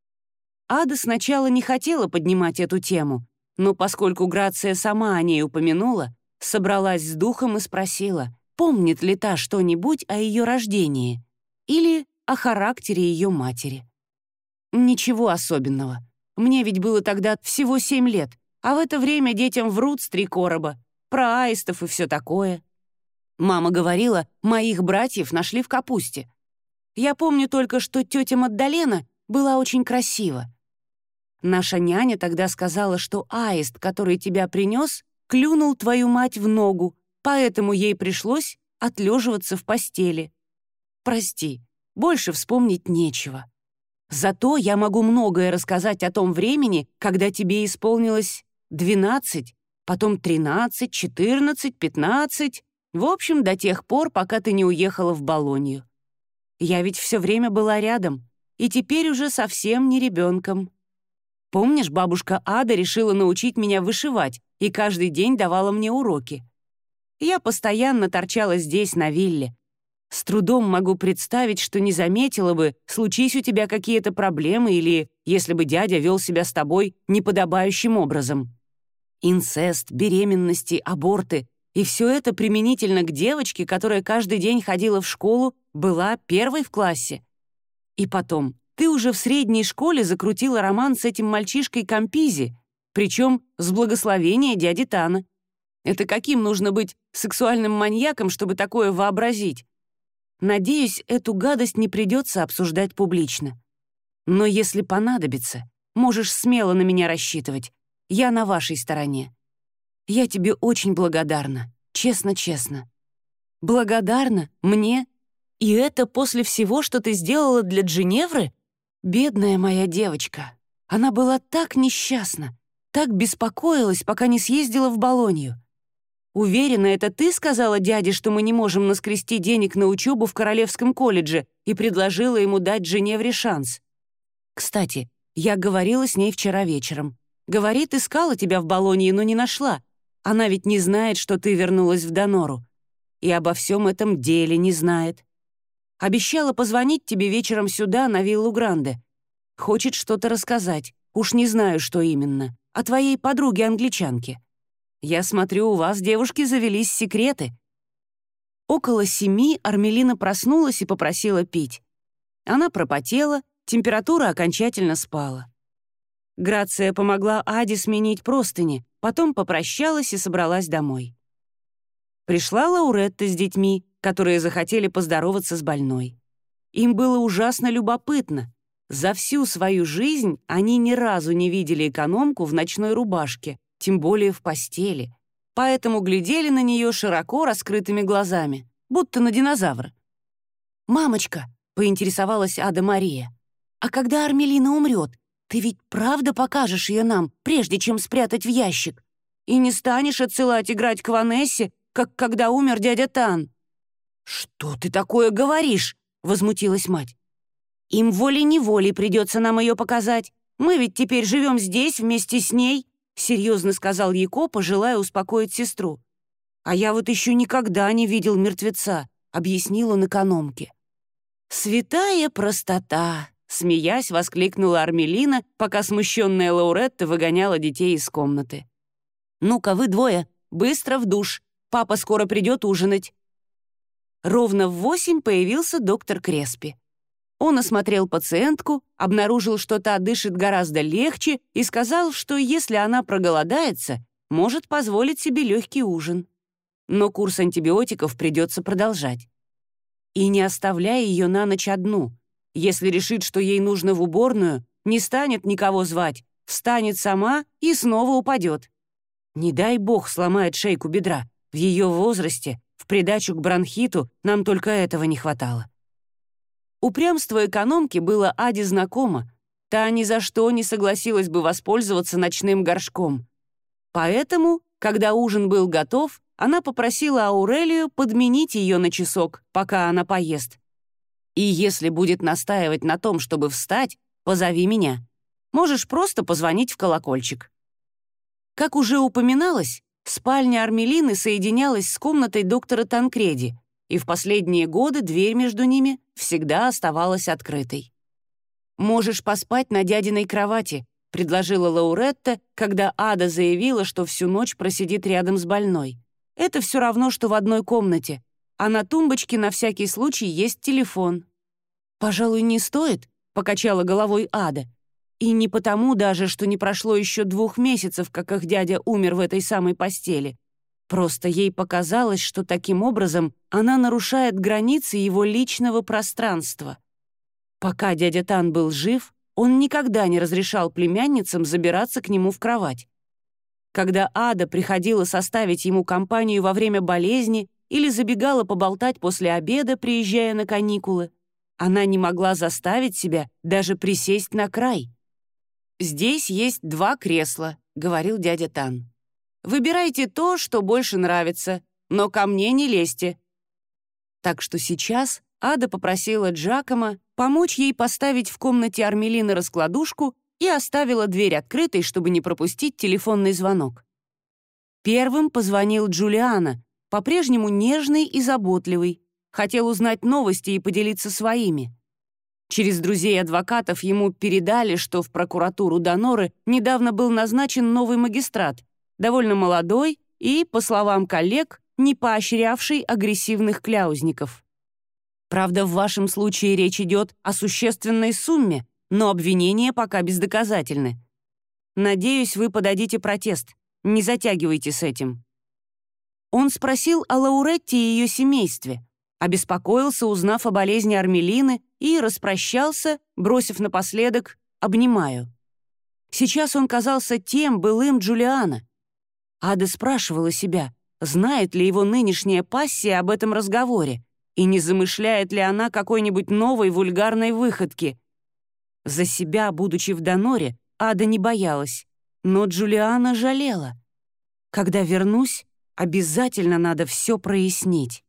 Ада сначала не хотела поднимать эту тему, но поскольку Грация сама о ней упомянула, собралась с духом и спросила, помнит ли та что-нибудь о ее рождении или о характере ее матери. Ничего особенного. Мне ведь было тогда всего семь лет, а в это время детям врут с три короба, про аистов и все такое. Мама говорила, моих братьев нашли в капусте. Я помню только, что тетя Маддалена была очень красива. Наша няня тогда сказала, что аист, который тебя принес, клюнул твою мать в ногу, поэтому ей пришлось отлеживаться в постели. Прости, больше вспомнить нечего. Зато я могу многое рассказать о том времени, когда тебе исполнилось двенадцать, потом тринадцать, четырнадцать, пятнадцать, в общем, до тех пор, пока ты не уехала в Болонью. Я ведь все время была рядом, и теперь уже совсем не ребенком. Помнишь, бабушка Ада решила научить меня вышивать и каждый день давала мне уроки. Я постоянно торчала здесь, на вилле. С трудом могу представить, что не заметила бы, случись у тебя какие-то проблемы или если бы дядя вел себя с тобой неподобающим образом. Инцест, беременности, аборты — и все это применительно к девочке, которая каждый день ходила в школу, была первой в классе. И потом, ты уже в средней школе закрутила роман с этим мальчишкой Кампизи, причем с благословения дяди Тана. Это каким нужно быть сексуальным маньяком, чтобы такое вообразить? Надеюсь, эту гадость не придется обсуждать публично. Но если понадобится, можешь смело на меня рассчитывать. Я на вашей стороне. Я тебе очень благодарна, честно-честно. Благодарна? Мне? И это после всего, что ты сделала для Джиневры? Бедная моя девочка. Она была так несчастна, так беспокоилась, пока не съездила в Болонью. Уверена, это ты сказала дяде, что мы не можем наскрести денег на учебу в Королевском колледже и предложила ему дать Женевре шанс. Кстати, я говорила с ней вчера вечером. Говорит, искала тебя в Болонье, но не нашла. Она ведь не знает, что ты вернулась в Донору. И обо всем этом деле не знает. Обещала позвонить тебе вечером сюда, на виллу Гранде. Хочет что-то рассказать. Уж не знаю, что именно. О твоей подруге-англичанке. Я смотрю, у вас, девушки, завелись секреты. Около семи Армелина проснулась и попросила пить. Она пропотела, температура окончательно спала. Грация помогла Аде сменить простыни, потом попрощалась и собралась домой. Пришла Лауретта с детьми, которые захотели поздороваться с больной. Им было ужасно любопытно. За всю свою жизнь они ни разу не видели экономку в ночной рубашке, тем более в постели, поэтому глядели на нее широко раскрытыми глазами, будто на динозавра. «Мамочка», — поинтересовалась Ада Мария, «а когда Армелина умрет, ты ведь правда покажешь ее нам, прежде чем спрятать в ящик? И не станешь отсылать играть к Ванессе, как когда умер дядя Тан?» «Что ты такое говоришь?» — возмутилась мать. «Им волей-неволей придется нам ее показать. Мы ведь теперь живем здесь вместе с ней», — серьезно сказал Якопа, желая успокоить сестру. «А я вот еще никогда не видел мертвеца», — объяснил он экономке. «Святая простота!» — смеясь, воскликнула Армелина, пока смущенная Лауретта выгоняла детей из комнаты. «Ну-ка, вы двое, быстро в душ. Папа скоро придет ужинать». Ровно в восемь появился доктор Креспи. Он осмотрел пациентку, обнаружил, что та дышит гораздо легче и сказал, что если она проголодается, может позволить себе легкий ужин. Но курс антибиотиков придется продолжать. И не оставляя ее на ночь одну. Если решит, что ей нужно в уборную, не станет никого звать, встанет сама и снова упадет. Не дай бог сломает шейку бедра. В ее возрасте, в придачу к бронхиту, нам только этого не хватало. Упрямство экономки было Аде знакомо. Та ни за что не согласилась бы воспользоваться ночным горшком. Поэтому, когда ужин был готов, она попросила Аурелию подменить ее на часок, пока она поест. «И если будет настаивать на том, чтобы встать, позови меня. Можешь просто позвонить в колокольчик». Как уже упоминалось, спальня Армелины соединялась с комнатой доктора Танкреди, и в последние годы дверь между ними всегда оставалась открытой. «Можешь поспать на дядиной кровати», — предложила Лауретта, когда Ада заявила, что всю ночь просидит рядом с больной. «Это все равно, что в одной комнате. а на тумбочке на всякий случай есть телефон». «Пожалуй, не стоит», — покачала головой Ада. И не потому даже, что не прошло еще двух месяцев, как их дядя умер в этой самой постели. Просто ей показалось, что таким образом она нарушает границы его личного пространства. Пока дядя Тан был жив, он никогда не разрешал племянницам забираться к нему в кровать. Когда Ада приходила составить ему компанию во время болезни или забегала поболтать после обеда, приезжая на каникулы, она не могла заставить себя даже присесть на край. «Здесь есть два кресла», — говорил дядя Тан. «Выбирайте то, что больше нравится, но ко мне не лезьте». Так что сейчас Ада попросила Джакома помочь ей поставить в комнате Армелины раскладушку и оставила дверь открытой, чтобы не пропустить телефонный звонок. Первым позвонил Джулиано, по-прежнему нежный и заботливый, хотел узнать новости и поделиться своими. Через друзей-адвокатов ему передали, что в прокуратуру Доноры недавно был назначен новый магистрат, довольно молодой и, по словам коллег, не поощрявший агрессивных кляузников. Правда, в вашем случае речь идет о существенной сумме, но обвинения пока бездоказательны. Надеюсь, вы подадите протест. Не затягивайте с этим. Он спросил о Лауретте и ее семействе, обеспокоился, узнав о болезни Армелины, и распрощался, бросив напоследок «обнимаю». Сейчас он казался тем былым Джулиано. Ада спрашивала себя, знает ли его нынешняя пассия об этом разговоре, и не замышляет ли она какой-нибудь новой вульгарной выходки. За себя, будучи в Доноре, Ада не боялась, но Джулиана жалела. Когда вернусь, обязательно надо все прояснить.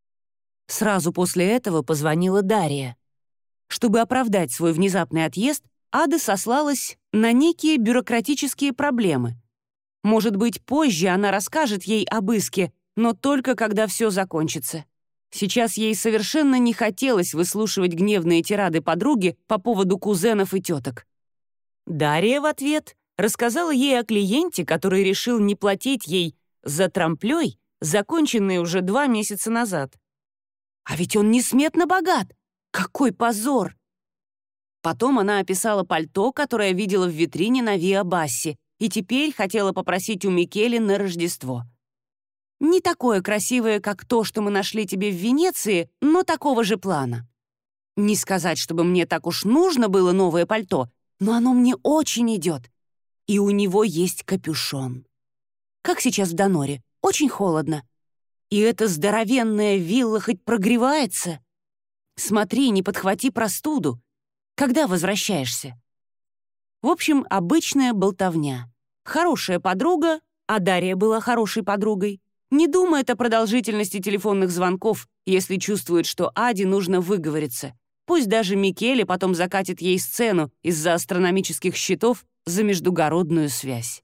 Сразу после этого позвонила Дарья. Чтобы оправдать свой внезапный отъезд, Ада сослалась на некие бюрократические проблемы. Может быть, позже она расскажет ей об иске, но только когда все закончится. Сейчас ей совершенно не хотелось выслушивать гневные тирады подруги по поводу кузенов и теток. Дарья в ответ рассказала ей о клиенте, который решил не платить ей за трамплей, законченный уже два месяца назад. «А ведь он несметно богат! Какой позор!» Потом она описала пальто, которое видела в витрине на Виа Басси, и теперь хотела попросить у Микеле на Рождество. «Не такое красивое, как то, что мы нашли тебе в Венеции, но такого же плана. Не сказать, чтобы мне так уж нужно было новое пальто, но оно мне очень идет. И у него есть капюшон. Как сейчас в Доноре, очень холодно. И эта здоровенная вилла хоть прогревается? Смотри, не подхвати простуду. Когда возвращаешься?» В общем, обычная болтовня. Хорошая подруга, а Дарья была хорошей подругой, не думает о продолжительности телефонных звонков, если чувствует, что Аде нужно выговориться. Пусть даже Микеле потом закатит ей сцену из-за астрономических счетов за междугородную связь.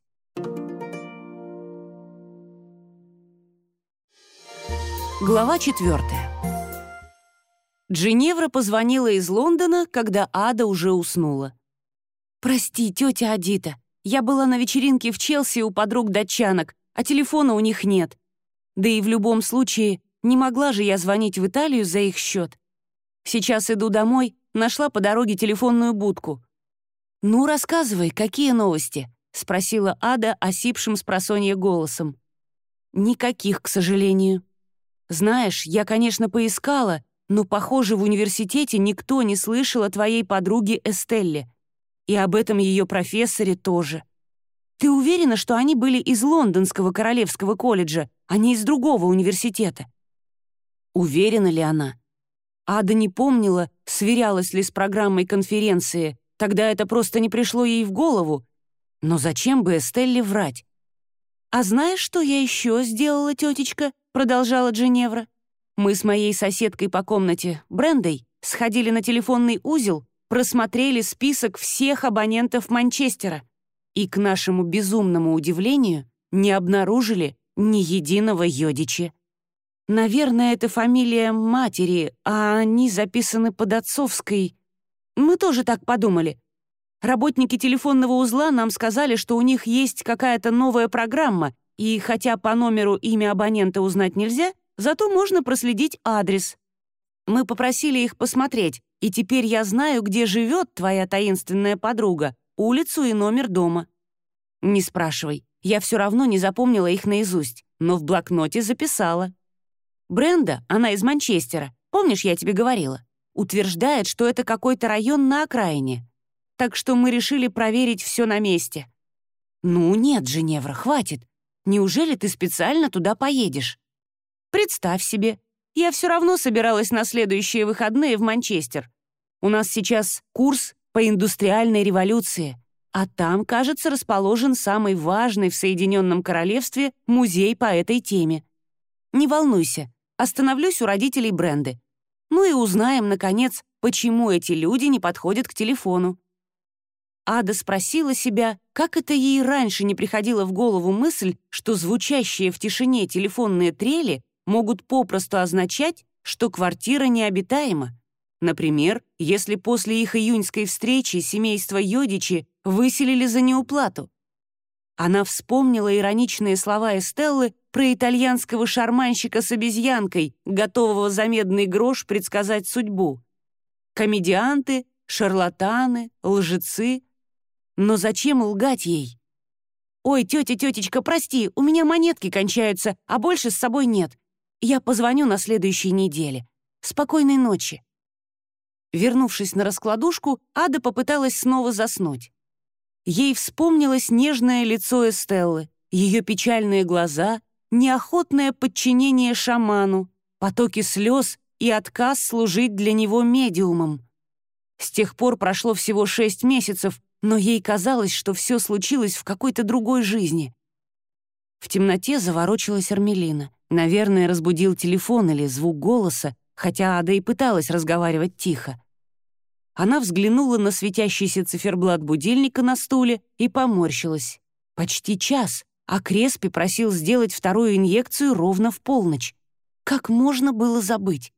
Глава четвертая. Джиневра позвонила из Лондона, когда Ада уже уснула. «Прости, тетя Адита, я была на вечеринке в Челси у подруг-датчанок, а телефона у них нет. Да и в любом случае, не могла же я звонить в Италию за их счет. Сейчас иду домой, нашла по дороге телефонную будку». «Ну, рассказывай, какие новости?» — спросила Ада осипшим спросонья голосом. «Никаких, к сожалению. Знаешь, я, конечно, поискала, но, похоже, в университете никто не слышал о твоей подруге Эстелле. И об этом ее профессоре тоже. Ты уверена, что они были из Лондонского Королевского колледжа, а не из другого университета?» Уверена ли она? Ада не помнила, сверялась ли с программой конференции, тогда это просто не пришло ей в голову. Но зачем бы Эстелле врать? «А знаешь, что я еще сделала, тетечка?» — продолжала Джиневра. «Мы с моей соседкой по комнате, Брендой, сходили на телефонный узел, просмотрели список всех абонентов Манчестера и, к нашему безумному удивлению, не обнаружили ни единого Йодичи. Наверное, это фамилия матери, а они записаны под отцовской. Мы тоже так подумали. Работники телефонного узла нам сказали, что у них есть какая-то новая программа, и хотя по номеру имя абонента узнать нельзя, Зато можно проследить адрес. Мы попросили их посмотреть, и теперь я знаю, где живет твоя таинственная подруга, улицу и номер дома. Не спрашивай, я все равно не запомнила их наизусть, но в блокноте записала. Бренда, она из Манчестера, помнишь, я тебе говорила, утверждает, что это какой-то район на окраине. Так что мы решили проверить все на месте. Ну нет, Женевра, хватит. Неужели ты специально туда поедешь? Представь себе, я все равно собиралась на следующие выходные в Манчестер. У нас сейчас курс по индустриальной революции, а там, кажется, расположен самый важный в Соединенном Королевстве музей по этой теме. Не волнуйся, остановлюсь у родителей Бренды. Ну и узнаем, наконец, почему эти люди не подходят к телефону. Ада спросила себя, как это ей раньше не приходила в голову мысль, что звучащие в тишине телефонные трели могут попросту означать, что квартира необитаема. Например, если после их июньской встречи семейство Йодичи выселили за неуплату. Она вспомнила ироничные слова Эстеллы про итальянского шарманщика с обезьянкой, готового за медный грош предсказать судьбу. Комедианты, шарлатаны, лжецы. Но зачем лгать ей? «Ой, тетя, тетечка, прости, у меня монетки кончаются, а больше с собой нет. Я позвоню на следующей неделе. Спокойной ночи». Вернувшись на раскладушку, Ада попыталась снова заснуть. Ей вспомнилось нежное лицо Эстеллы, ее печальные глаза, неохотное подчинение шаману, потоки слез и отказ служить для него медиумом. С тех пор прошло всего шесть месяцев, но ей казалось, что все случилось в какой-то другой жизни. В темноте заворочилась Армелина. Наверное, разбудил телефон или звук голоса, хотя Ада и пыталась разговаривать тихо. Она взглянула на светящийся циферблат будильника на стуле и поморщилась. Почти час, а Креспи просил сделать вторую инъекцию ровно в полночь. Как можно было забыть?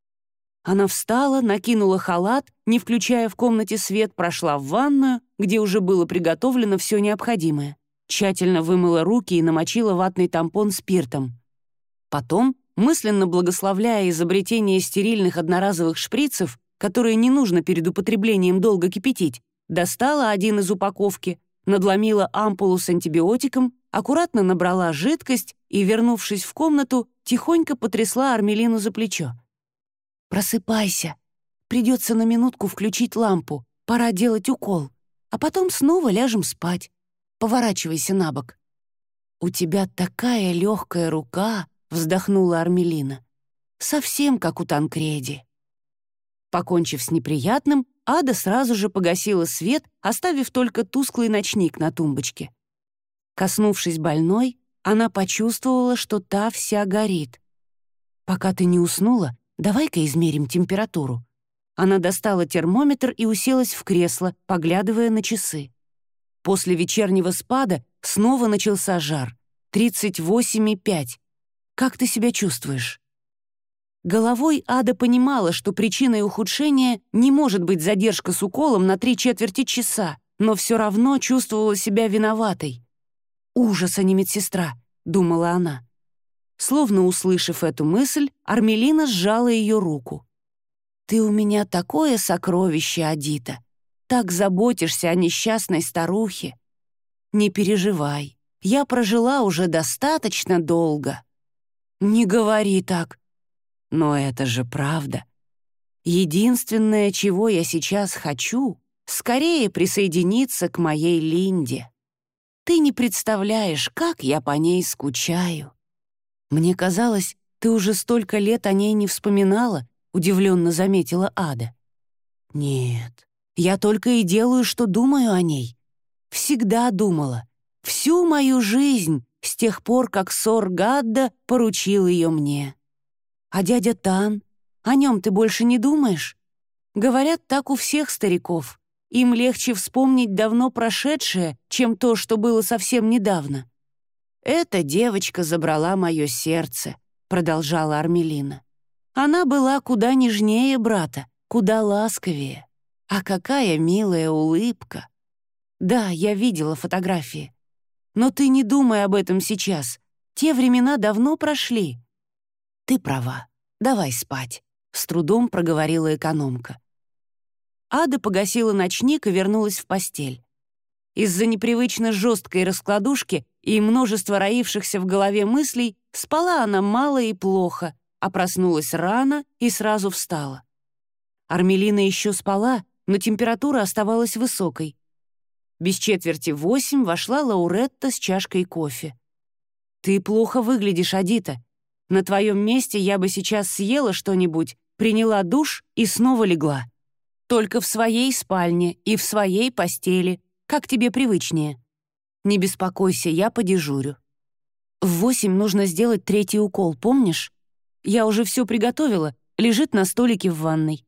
Она встала, накинула халат, не включая в комнате свет, прошла в ванную, где уже было приготовлено все необходимое. Тщательно вымыла руки и намочила ватный тампон спиртом. Потом, мысленно благословляя изобретение стерильных одноразовых шприцев, которые не нужно перед употреблением долго кипятить, достала один из упаковки, надломила ампулу с антибиотиком, аккуратно набрала жидкость и, вернувшись в комнату, тихонько потрясла Армелину за плечо. «Просыпайся. Придется на минутку включить лампу. Пора делать укол. А потом снова ляжем спать. Поворачивайся на бок». «У тебя такая легкая рука», — вздохнула Армелина. «Совсем как у Танкреди». Покончив с неприятным, Ада сразу же погасила свет, оставив только тусклый ночник на тумбочке. Коснувшись больной, она почувствовала, что та вся горит. «Пока ты не уснула, давай-ка измерим температуру». Она достала термометр и уселась в кресло, поглядывая на часы. После вечернего спада снова начался жар. тридцать восемь и пять. Как ты себя чувствуешь? Головой Ада понимала, что причиной ухудшения не может быть задержка с уколом на три четверти часа, но все равно чувствовала себя виноватой. «Ужас, а не медсестра», — думала она. Словно услышав эту мысль, Армелина сжала ее руку. «Ты у меня такое сокровище, Адита. Так заботишься о несчастной старухе. Не переживай, я прожила уже достаточно долго». «Не говори так». «Но это же правда. Единственное, чего я сейчас хочу, скорее присоединиться к моей Линде. Ты не представляешь, как я по ней скучаю». «Мне казалось, ты уже столько лет о ней не вспоминала», — удивленно заметила Ада. «Нет, я только и делаю, что думаю о ней. Всегда думала. Всю мою жизнь, с тех пор, как Сор Гадда поручил ее мне. А дядя Тан, о нем ты больше не думаешь? Говорят, так у всех стариков. Им легче вспомнить давно прошедшее, чем то, что было совсем недавно». «Эта девочка забрала мое сердце», — продолжала Армелина. «Она была куда нежнее брата, куда ласковее. А какая милая улыбка! Да, я видела фотографии. Но ты не думай об этом сейчас. Те времена давно прошли. «Ты права. Давай спать», — с трудом проговорила экономка. Ада погасила ночник и вернулась в постель. Из-за непривычно жесткой раскладушки и множества роившихся в голове мыслей спала она мало и плохо, а проснулась рано и сразу встала. Армелина еще спала, но температура оставалась высокой. Без четверти восемь вошла Лауретта с чашкой кофе. «Ты плохо выглядишь, Адита. На твоем месте я бы сейчас съела что-нибудь, приняла душ и снова легла. Только в своей спальне и в своей постели, как тебе привычнее. Не беспокойся, я подежурю. В восемь нужно сделать третий укол, помнишь? Я уже все приготовила, лежит на столике в ванной».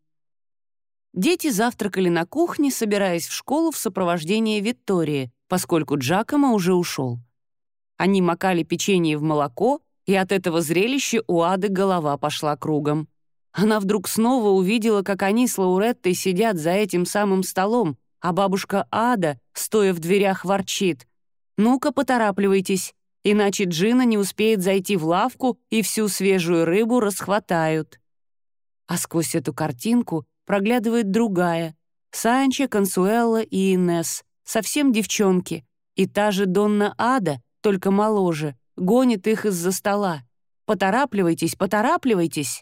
Дети завтракали на кухне, собираясь в школу в сопровождении Виктории, поскольку Джакомо уже ушел. Они макали печенье в молоко, и от этого зрелища у Ады голова пошла кругом. Она вдруг снова увидела, как они с Лауреттой сидят за этим самым столом, а бабушка Ада, стоя в дверях, ворчит: «Ну-ка, поторапливайтесь, иначе Джина не успеет зайти в лавку и всю свежую рыбу расхватают». А сквозь эту картинку проглядывает другая — Санчо, Консуэло и Инесс, совсем девчонки, и та же Донна Ада, только моложе, гонит их из-за стола. «Поторапливайтесь, поторапливайтесь!»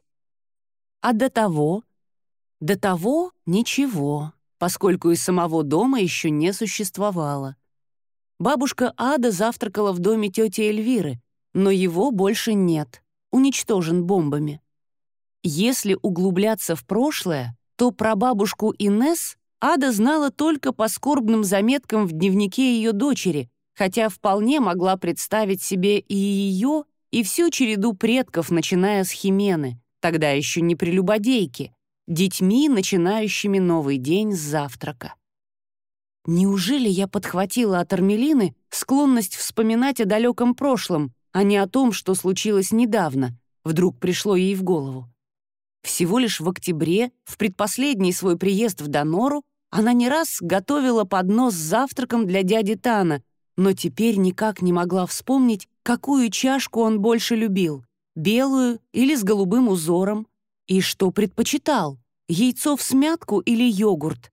А до того? До того ничего, поскольку и самого дома еще не существовало. Бабушка Ада завтракала в доме тети Эльвиры, но его больше нет, уничтожен бомбами. Если углубляться в прошлое, то про бабушку Инесс Ада знала только по скорбным заметкам в дневнике ее дочери, хотя вполне могла представить себе и ее, и всю череду предков, начиная с Химены, тогда еще не прелюбодейки, детьми, начинающими новый день с завтрака. Неужели я подхватила от Армелины склонность вспоминать о далеком прошлом, а не о том, что случилось недавно, вдруг пришло ей в голову? Всего лишь в октябре, в предпоследний свой приезд в Донору, она не раз готовила поднос с завтраком для дяди Тана, но теперь никак не могла вспомнить, какую чашку он больше любил — белую или с голубым узором, и что предпочитал — яйцо всмятку или йогурт.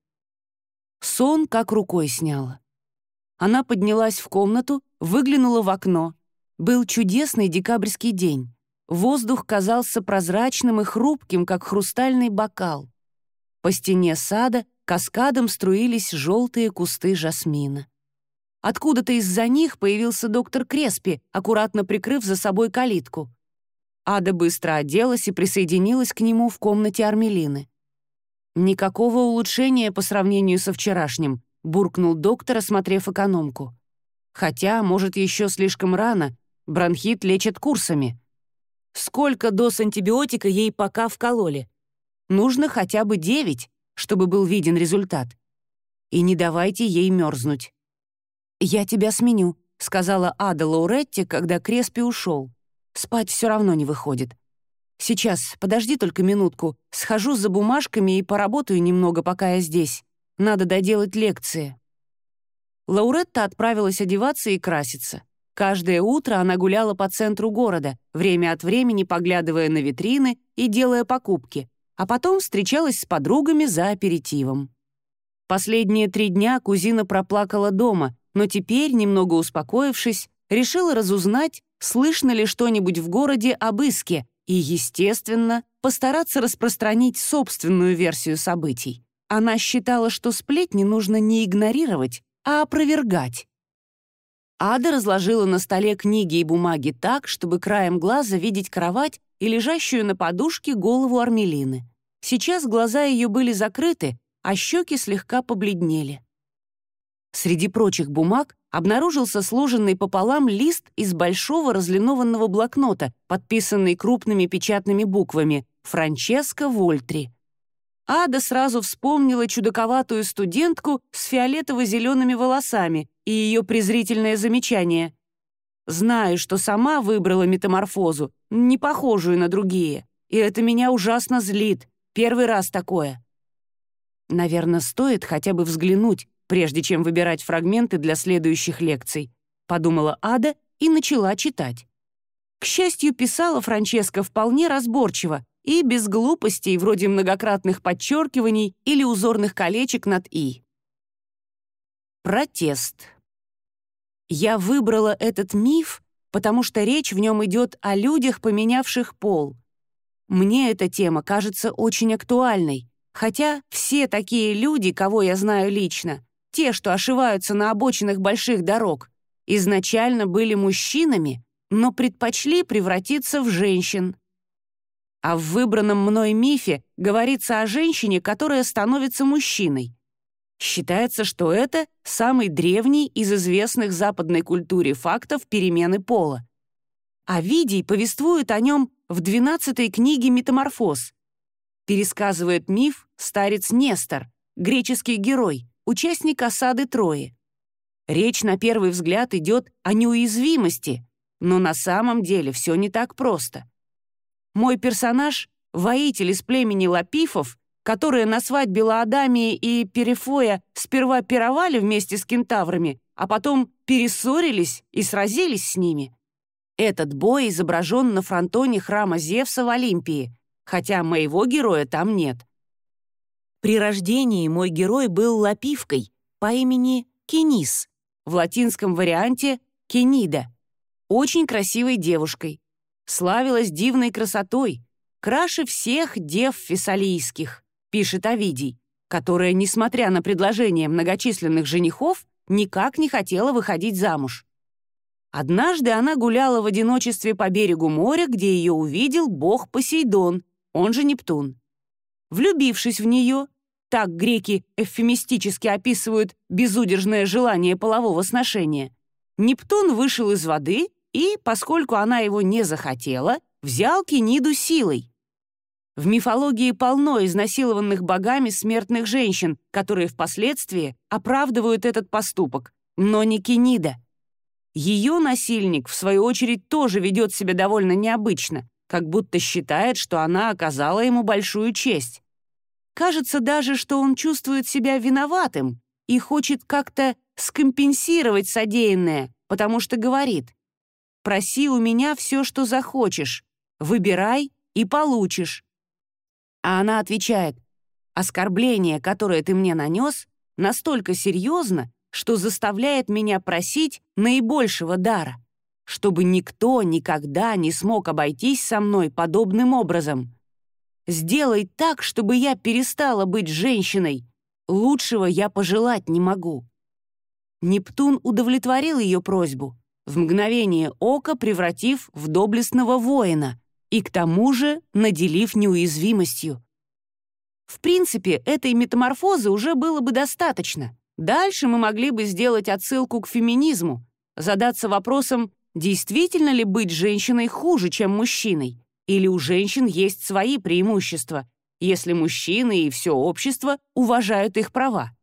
Сон как рукой сняло. Она поднялась в комнату, выглянула в окно. Был чудесный декабрьский день. Воздух казался прозрачным и хрупким, как хрустальный бокал. По стене сада каскадом струились желтые кусты жасмина. Откуда-то из-за них появился доктор Креспи, аккуратно прикрыв за собой калитку. Ада быстро оделась и присоединилась к нему в комнате Армелины. «Никакого улучшения по сравнению со вчерашним», — буркнул доктор, осмотрев экономку. «Хотя, может, еще слишком рано. Бронхит лечат курсами. Сколько доз антибиотика ей пока вкололи? Нужно хотя бы девять, чтобы был виден результат. И не давайте ей мерзнуть». «Я тебя сменю», — сказала Ада Лауретте, когда Креспи ушел. «Спать все равно не выходит. Сейчас, подожди только минутку, схожу за бумажками и поработаю немного, пока я здесь. Надо доделать лекции». Лауретта отправилась одеваться и краситься. Каждое утро она гуляла по центру города, время от времени поглядывая на витрины и делая покупки, а потом встречалась с подругами за аперитивом. Последние три дня кузина проплакала дома, но теперь, немного успокоившись, решила разузнать, слышно ли что-нибудь в городе об иске, и, естественно, постараться распространить собственную версию событий. Она считала, что сплетни нужно не игнорировать, а опровергать. Ада разложила на столе книги и бумаги так, чтобы краем глаза видеть кровать и лежащую на подушке голову Армелины. Сейчас глаза ее были закрыты, а щеки слегка побледнели. Среди прочих бумаг обнаружился сложенный пополам лист из большого разлинованного блокнота, подписанный крупными печатными буквами «Франческо Вольтри». Ада сразу вспомнила чудаковатую студентку с фиолетово-зелеными волосами и ее презрительное замечание. «Знаю, что сама выбрала метаморфозу, не похожую на другие, и это меня ужасно злит. Первый раз такое». Наверное, стоит хотя бы взглянуть, прежде чем выбирать фрагменты для следующих лекций, подумала Ада и начала читать. К счастью, писала Франческа вполне разборчиво и без глупостей, вроде многократных подчеркиваний или узорных колечек над «и». Протест. Я выбрала этот миф, потому что речь в нем идет о людях, поменявших пол. Мне эта тема кажется очень актуальной, хотя все такие люди, кого я знаю лично, те, что ошиваются на обочинах больших дорог, изначально были мужчинами, но предпочли превратиться в женщин. А в выбранном мной мифе говорится о женщине, которая становится мужчиной. Считается, что это самый древний из известных западной культуре фактов перемены пола. Овидий повествует о нем в двенадцатой книге «Метаморфоз». Пересказывает миф старец Нестор, греческий герой, участник осады Трои. Речь на первый взгляд идет о неуязвимости, но на самом деле все не так просто. Мой персонаж — воитель из племени Лапифов, которые на свадьбе Лаодамии и Перифоя сперва пировали вместе с кентаврами, а потом перессорились и сразились с ними. Этот бой изображен на фронтоне храма Зевса в Олимпии, хотя моего героя там нет. При рождении мой герой был лапивкой по имени Кинис, в латинском варианте Кенида, очень красивой девушкой. Славилась дивной красотой, краше всех дев фессалийских, пишет Овидий, которая, несмотря на предложение многочисленных женихов, никак не хотела выходить замуж. Однажды она гуляла в одиночестве по берегу моря, где ее увидел бог Посейдон, он же Нептун. Влюбившись в нее, так греки эвфемистически описывают безудержное желание полового сношения, Нептун вышел из воды и, поскольку она его не захотела, взял Кениду силой. В мифологии полно изнасилованных богами смертных женщин, которые впоследствии оправдывают этот поступок, но не Кенида. Ее насильник, в свою очередь, тоже ведет себя довольно необычно, как будто считает, что она оказала ему большую честь. Кажется даже, что он чувствует себя виноватым и хочет как-то скомпенсировать содеянное, потому что говорит: «Проси у меня все, что захочешь, выбирай и получишь». А она отвечает: «Оскорбление, которое ты мне нанес, настолько серьезно, что заставляет меня просить наибольшего дара, чтобы никто никогда не смог обойтись со мной подобным образом. Сделай так, чтобы я перестала быть женщиной. Лучшего я пожелать не могу». Нептун удовлетворил ее просьбу, в мгновение ока превратив в доблестного воина и к тому же наделив неуязвимостью. В принципе, этой метаморфозы уже было бы достаточно. Дальше мы могли бы сделать отсылку к феминизму, задаться вопросом, действительно ли быть женщиной хуже, чем мужчиной, или у женщин есть свои преимущества, если мужчины и все общество уважают их права.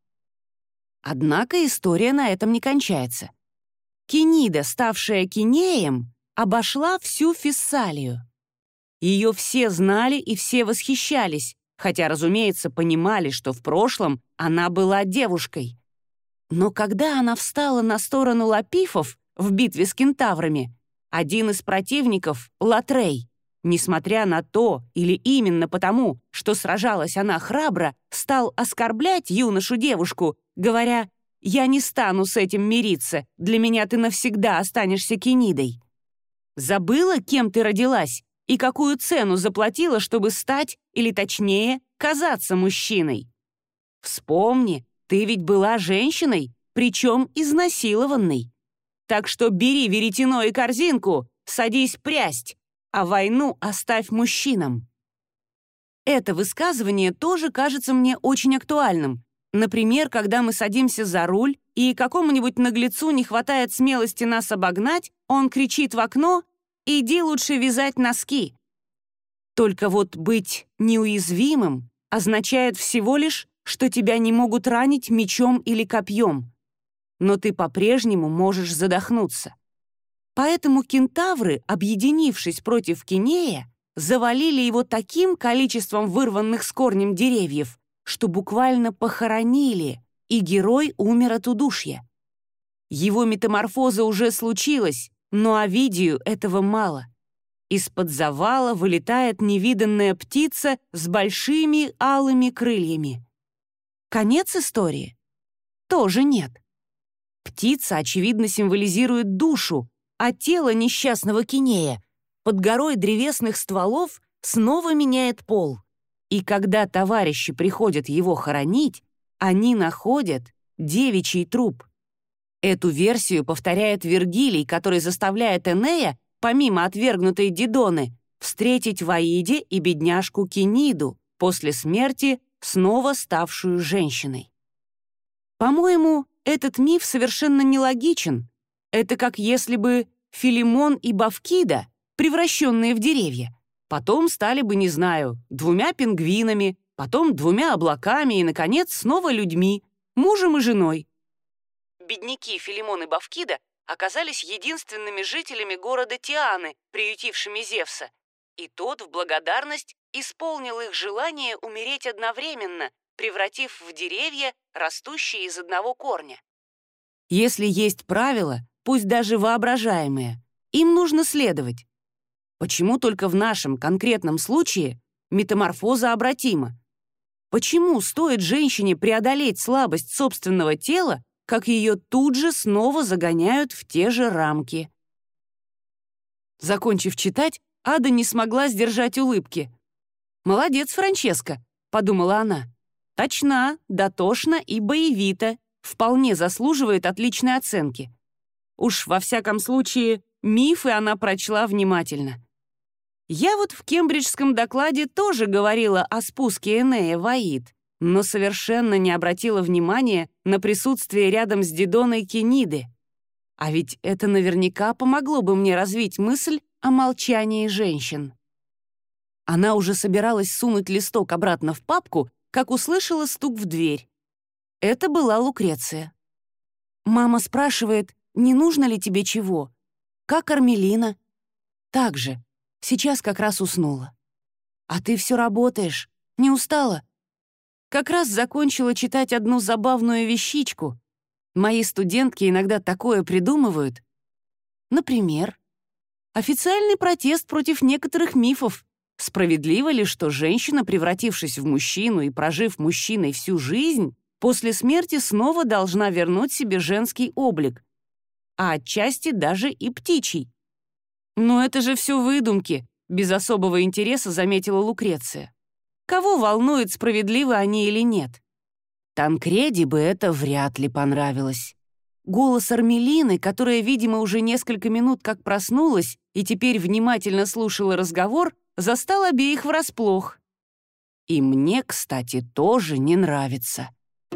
Однако история на этом не кончается. Кенида, ставшая Кинеем, обошла всю Фессалию. Ее все знали и все восхищались, хотя, разумеется, понимали, что в прошлом она была девушкой. Но когда она встала на сторону лапифов в битве с кентаврами, один из противников, Латрей, несмотря на то или именно потому, что сражалась она храбро, стал оскорблять юношу-девушку, говоря: «Я не стану с этим мириться, для меня ты навсегда останешься Кенидой». Забыла, кем ты родилась и какую цену заплатила, чтобы стать, или точнее, казаться мужчиной? Вспомни, ты ведь была женщиной, причем изнасилованной. Так что бери веретено и корзинку, садись прясть, а войну оставь мужчинам. Это высказывание тоже кажется мне очень актуальным. Например, когда мы садимся за руль, и какому-нибудь наглецу не хватает смелости нас обогнать, он кричит в окно: «Иди лучше вязать носки». Только вот быть неуязвимым означает всего лишь, что тебя не могут ранить мечом или копьем, но ты по-прежнему можешь задохнуться. Поэтому кентавры, объединившись против Кинея, завалили его таким количеством вырванных с корнем деревьев, что буквально похоронили, и герой умер от удушья. Его метаморфоза уже случилась, но Овидию этого мало. Из-под завала вылетает невиданная птица с большими алыми крыльями. Конец истории? Тоже нет. Птица, очевидно, символизирует душу, а тело несчастного Кинея под горой древесных стволов снова меняет пол. И когда товарищи приходят его хоронить, они находят девичий труп. Эту версию повторяет Вергилий, который заставляет Энея, помимо отвергнутой Дидоны, встретить в Аиде и бедняжку Киниду, после смерти снова ставшую женщиной. По-моему, этот миф совершенно нелогичен. Это как если бы Филимон и Бавкида, превращенные в деревья, потом стали бы, не знаю, двумя пингвинами, потом двумя облаками и, наконец, снова людьми, мужем и женой. Бедняки Филимон и Бавкида оказались единственными жителями города Тианы, приютившими Зевса, и тот в благодарность исполнил их желание умереть одновременно, превратив в деревья, растущие из одного корня. Если есть правила, пусть даже воображаемые, им нужно следовать. Почему только в нашем конкретном случае метаморфоза обратима? Почему стоит женщине преодолеть слабость собственного тела, как ее тут же снова загоняют в те же рамки? Закончив читать, Ада не смогла сдержать улыбки. «Молодец, Франческа», — подумала она. «Точна, дотошна и боевита, вполне заслуживает отличной оценки. Уж во всяком случае, мифы она прочла внимательно. Я вот в кембриджском докладе тоже говорила о спуске Энея в Аид, но совершенно не обратила внимания на присутствие рядом с Дидоной Киниды. А ведь это наверняка помогло бы мне развить мысль о молчании женщин». Она уже собиралась сунуть листок обратно в папку, как услышала стук в дверь. Это была Лукреция. «Мама спрашивает, не нужно ли тебе чего? Как Армелина?» «Так же. Сейчас как раз уснула». «А ты все работаешь. Не устала?» «Как раз закончила читать одну забавную вещичку. Мои студентки иногда такое придумывают. Например, официальный протест против некоторых мифов. Справедливо ли, что женщина, превратившись в мужчину и прожив мужчиной всю жизнь, после смерти снова должна вернуть себе женский облик, а отчасти даже и птичий? Но это же все выдумки, без особого интереса заметила Лукреция. Кого волнует, справедливы они или нет? Танкреди бы это вряд ли понравилось. Голос Армелины, которая, видимо, уже несколько минут как проснулась и теперь внимательно слушала разговор, застал обеих врасплох. И мне, кстати, тоже не нравится.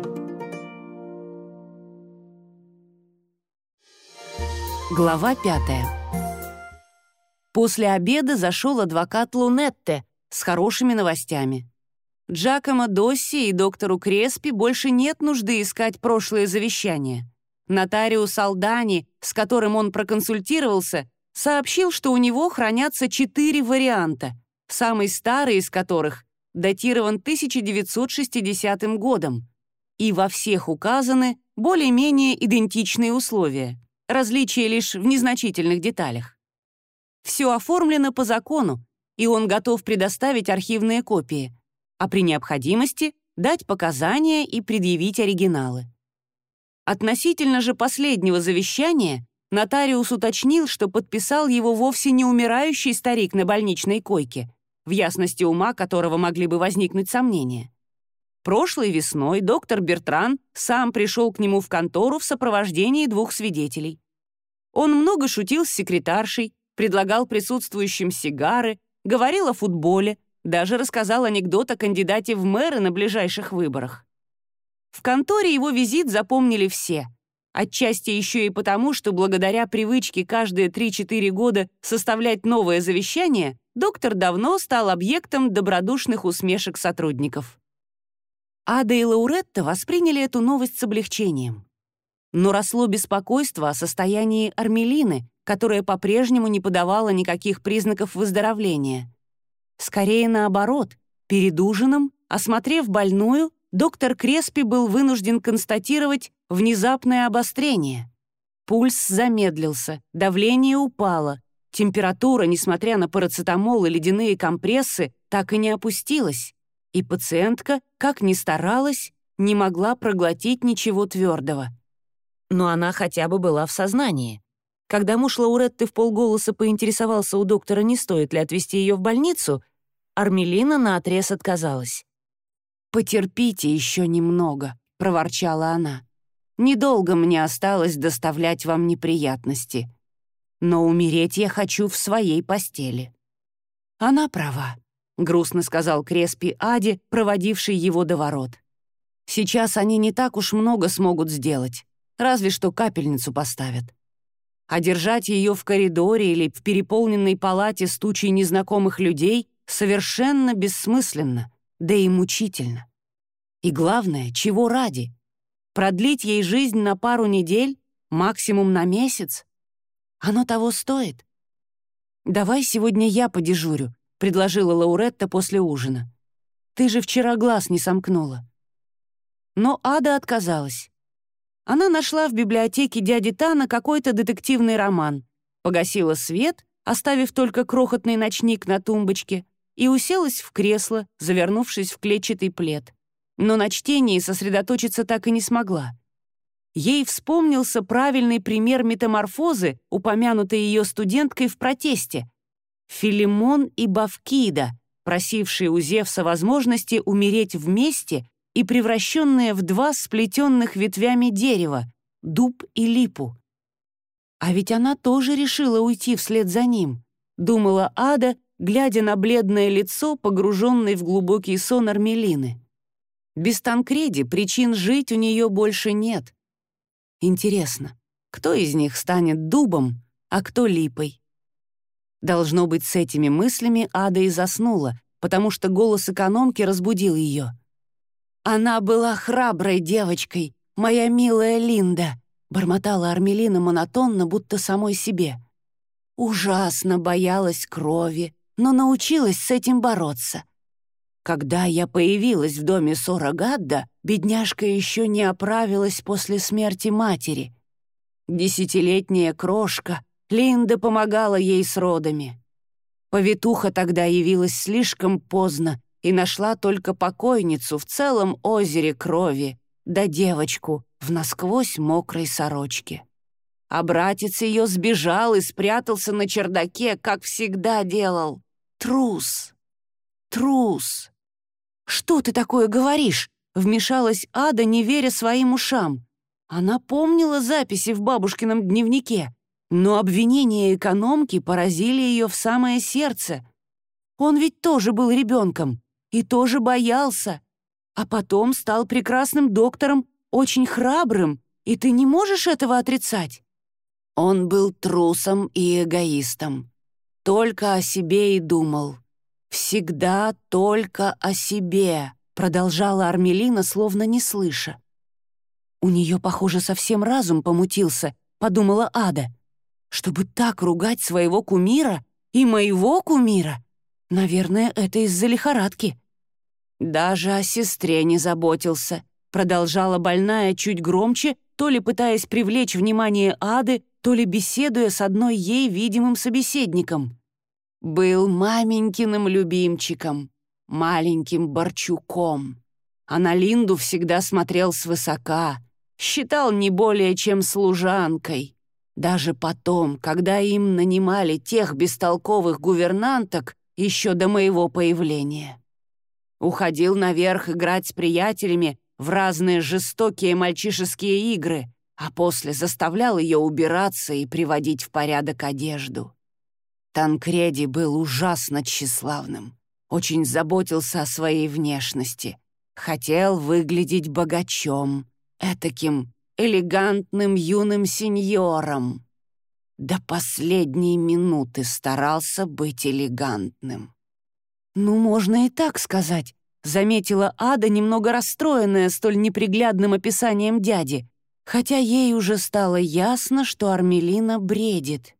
Глава пятая. После обеда зашел адвокат Лунетте с хорошими новостями. Джакомо Досси и доктору Креспи больше нет нужды искать прошлое завещание. Нотариус Алдани, с которым он проконсультировался, сообщил, что у него хранятся четыре варианта, самый старый из которых датирован тысяча девятьсот шестидесятым годом, и во всех указаны более-менее идентичные условия, различия лишь в незначительных деталях. Все оформлено по закону, и он готов предоставить архивные копии, а при необходимости дать показания и предъявить оригиналы. Относительно же последнего завещания нотариус уточнил, что подписал его вовсе не умирающий старик на больничной койке, в ясности ума которого могли бы возникнуть сомнения. Прошлой весной доктор Бертран сам пришел к нему в контору в сопровождении двух свидетелей. Он много шутил с секретаршей, предлагал присутствующим сигары, говорил о футболе, даже рассказал анекдот о кандидате в мэры на ближайших выборах. В конторе его визит запомнили все, отчасти еще и потому, что благодаря привычке каждые три-четыре года составлять новое завещание, доктор давно стал объектом добродушных усмешек сотрудников. Ада и Лауретта восприняли эту новость с облегчением. Но росло беспокойство о состоянии Армелины, которая по-прежнему не подавала никаких признаков выздоровления. Скорее наоборот, перед ужином, осмотрев больную, доктор Креспи был вынужден констатировать внезапное обострение. Пульс замедлился, давление упало, Температура, несмотря на парацетамол и ледяные компрессы, так и не опустилась, и пациентка, как ни старалась, не могла проглотить ничего твердого. Но она хотя бы была в сознании. Когда муж Лауретты вполголоса поинтересовался у доктора, не стоит ли отвезти ее в больницу, Армелина наотрез отказалась. «Потерпите еще немного», — проворчала она. «Недолго мне осталось доставлять вам неприятности. Но умереть я хочу в своей постели». «Она права», — грустно сказал Креспи Аде, проводивший его до ворот. «Сейчас они не так уж много смогут сделать, разве что капельницу поставят. А держать ее в коридоре или в переполненной палате с тучей незнакомых людей совершенно бессмысленно, да и мучительно. И главное, чего ради? Продлить ей жизнь на пару недель, максимум на месяц? Оно того стоит? «Давай сегодня я подежурю», — предложила Лауретта после ужина. «Ты же вчера глаз не сомкнула». Но Ада отказалась. Она нашла в библиотеке дяди Тана какой-то детективный роман, погасила свет, оставив только крохотный ночник на тумбочке, и уселась в кресло, завернувшись в клетчатый плед. Но на чтении сосредоточиться так и не смогла. Ей вспомнился правильный пример метаморфозы, упомянутый ее студенткой в протесте. Филимон и Бавкида, просившие у Зевса возможности умереть вместе и превращенные в два сплетенных ветвями дерева — дуб и липу. А ведь она тоже решила уйти вслед за ним, думала Ада, глядя на бледное лицо, погруженной в глубокий сон Армелины. Без Танкреди причин жить у нее больше нет. Интересно, кто из них станет дубом, а кто липой? Должно быть, с этими мыслями Ада и заснула, потому что голос экономки разбудил ее. «Она была храброй девочкой, моя милая Линда», бормотала Армелина монотонно, будто самой себе. «Ужасно боялась крови, но научилась с этим бороться. Когда я появилась в доме Сорагадда, бедняжка еще не оправилась после смерти матери. Десятилетняя крошка, Линда помогала ей с родами. Повитуха тогда явилась слишком поздно и нашла только покойницу в целом озере крови, да девочку в насквозь мокрой сорочке. А братец ее сбежал и спрятался на чердаке, как всегда делал. Трус! Трус!» «Что ты такое говоришь?» — вмешалась Ада, не веря своим ушам. Она помнила записи в бабушкином дневнике, но обвинения экономки поразили ее в самое сердце. Он ведь тоже был ребенком и тоже боялся, а потом стал прекрасным доктором, очень храбрым, и ты не можешь этого отрицать. Он был трусом и эгоистом, только о себе и думал. «Всегда только о себе», — продолжала Армелина, словно не слыша. «У нее, похоже, совсем разум помутился», — подумала Ада. «Чтобы так ругать своего кумира и моего кумира? Наверное, это из-за лихорадки». «Даже о сестре не заботился», — продолжала больная чуть громче, то ли пытаясь привлечь внимание Ады, то ли беседуя с одной ей видимым собеседником. Был маменькиным любимчиком, маленьким Борчуком. А на Линду всегда смотрел свысока, считал не более чем служанкой. Даже потом, когда им нанимали тех бестолковых гувернанток еще до моего появления. Уходил наверх играть с приятелями в разные жестокие мальчишеские игры, а после заставлял ее убираться и приводить в порядок одежду. Танкреди был ужасно тщеславным, очень заботился о своей внешности, хотел выглядеть богачом, этаким элегантным юным сеньором. До последней минуты старался быть элегантным. «Ну, можно и так сказать», — заметила Ада, немного расстроенная столь неприглядным описанием дяди, хотя ей уже стало ясно, что Армелина бредит.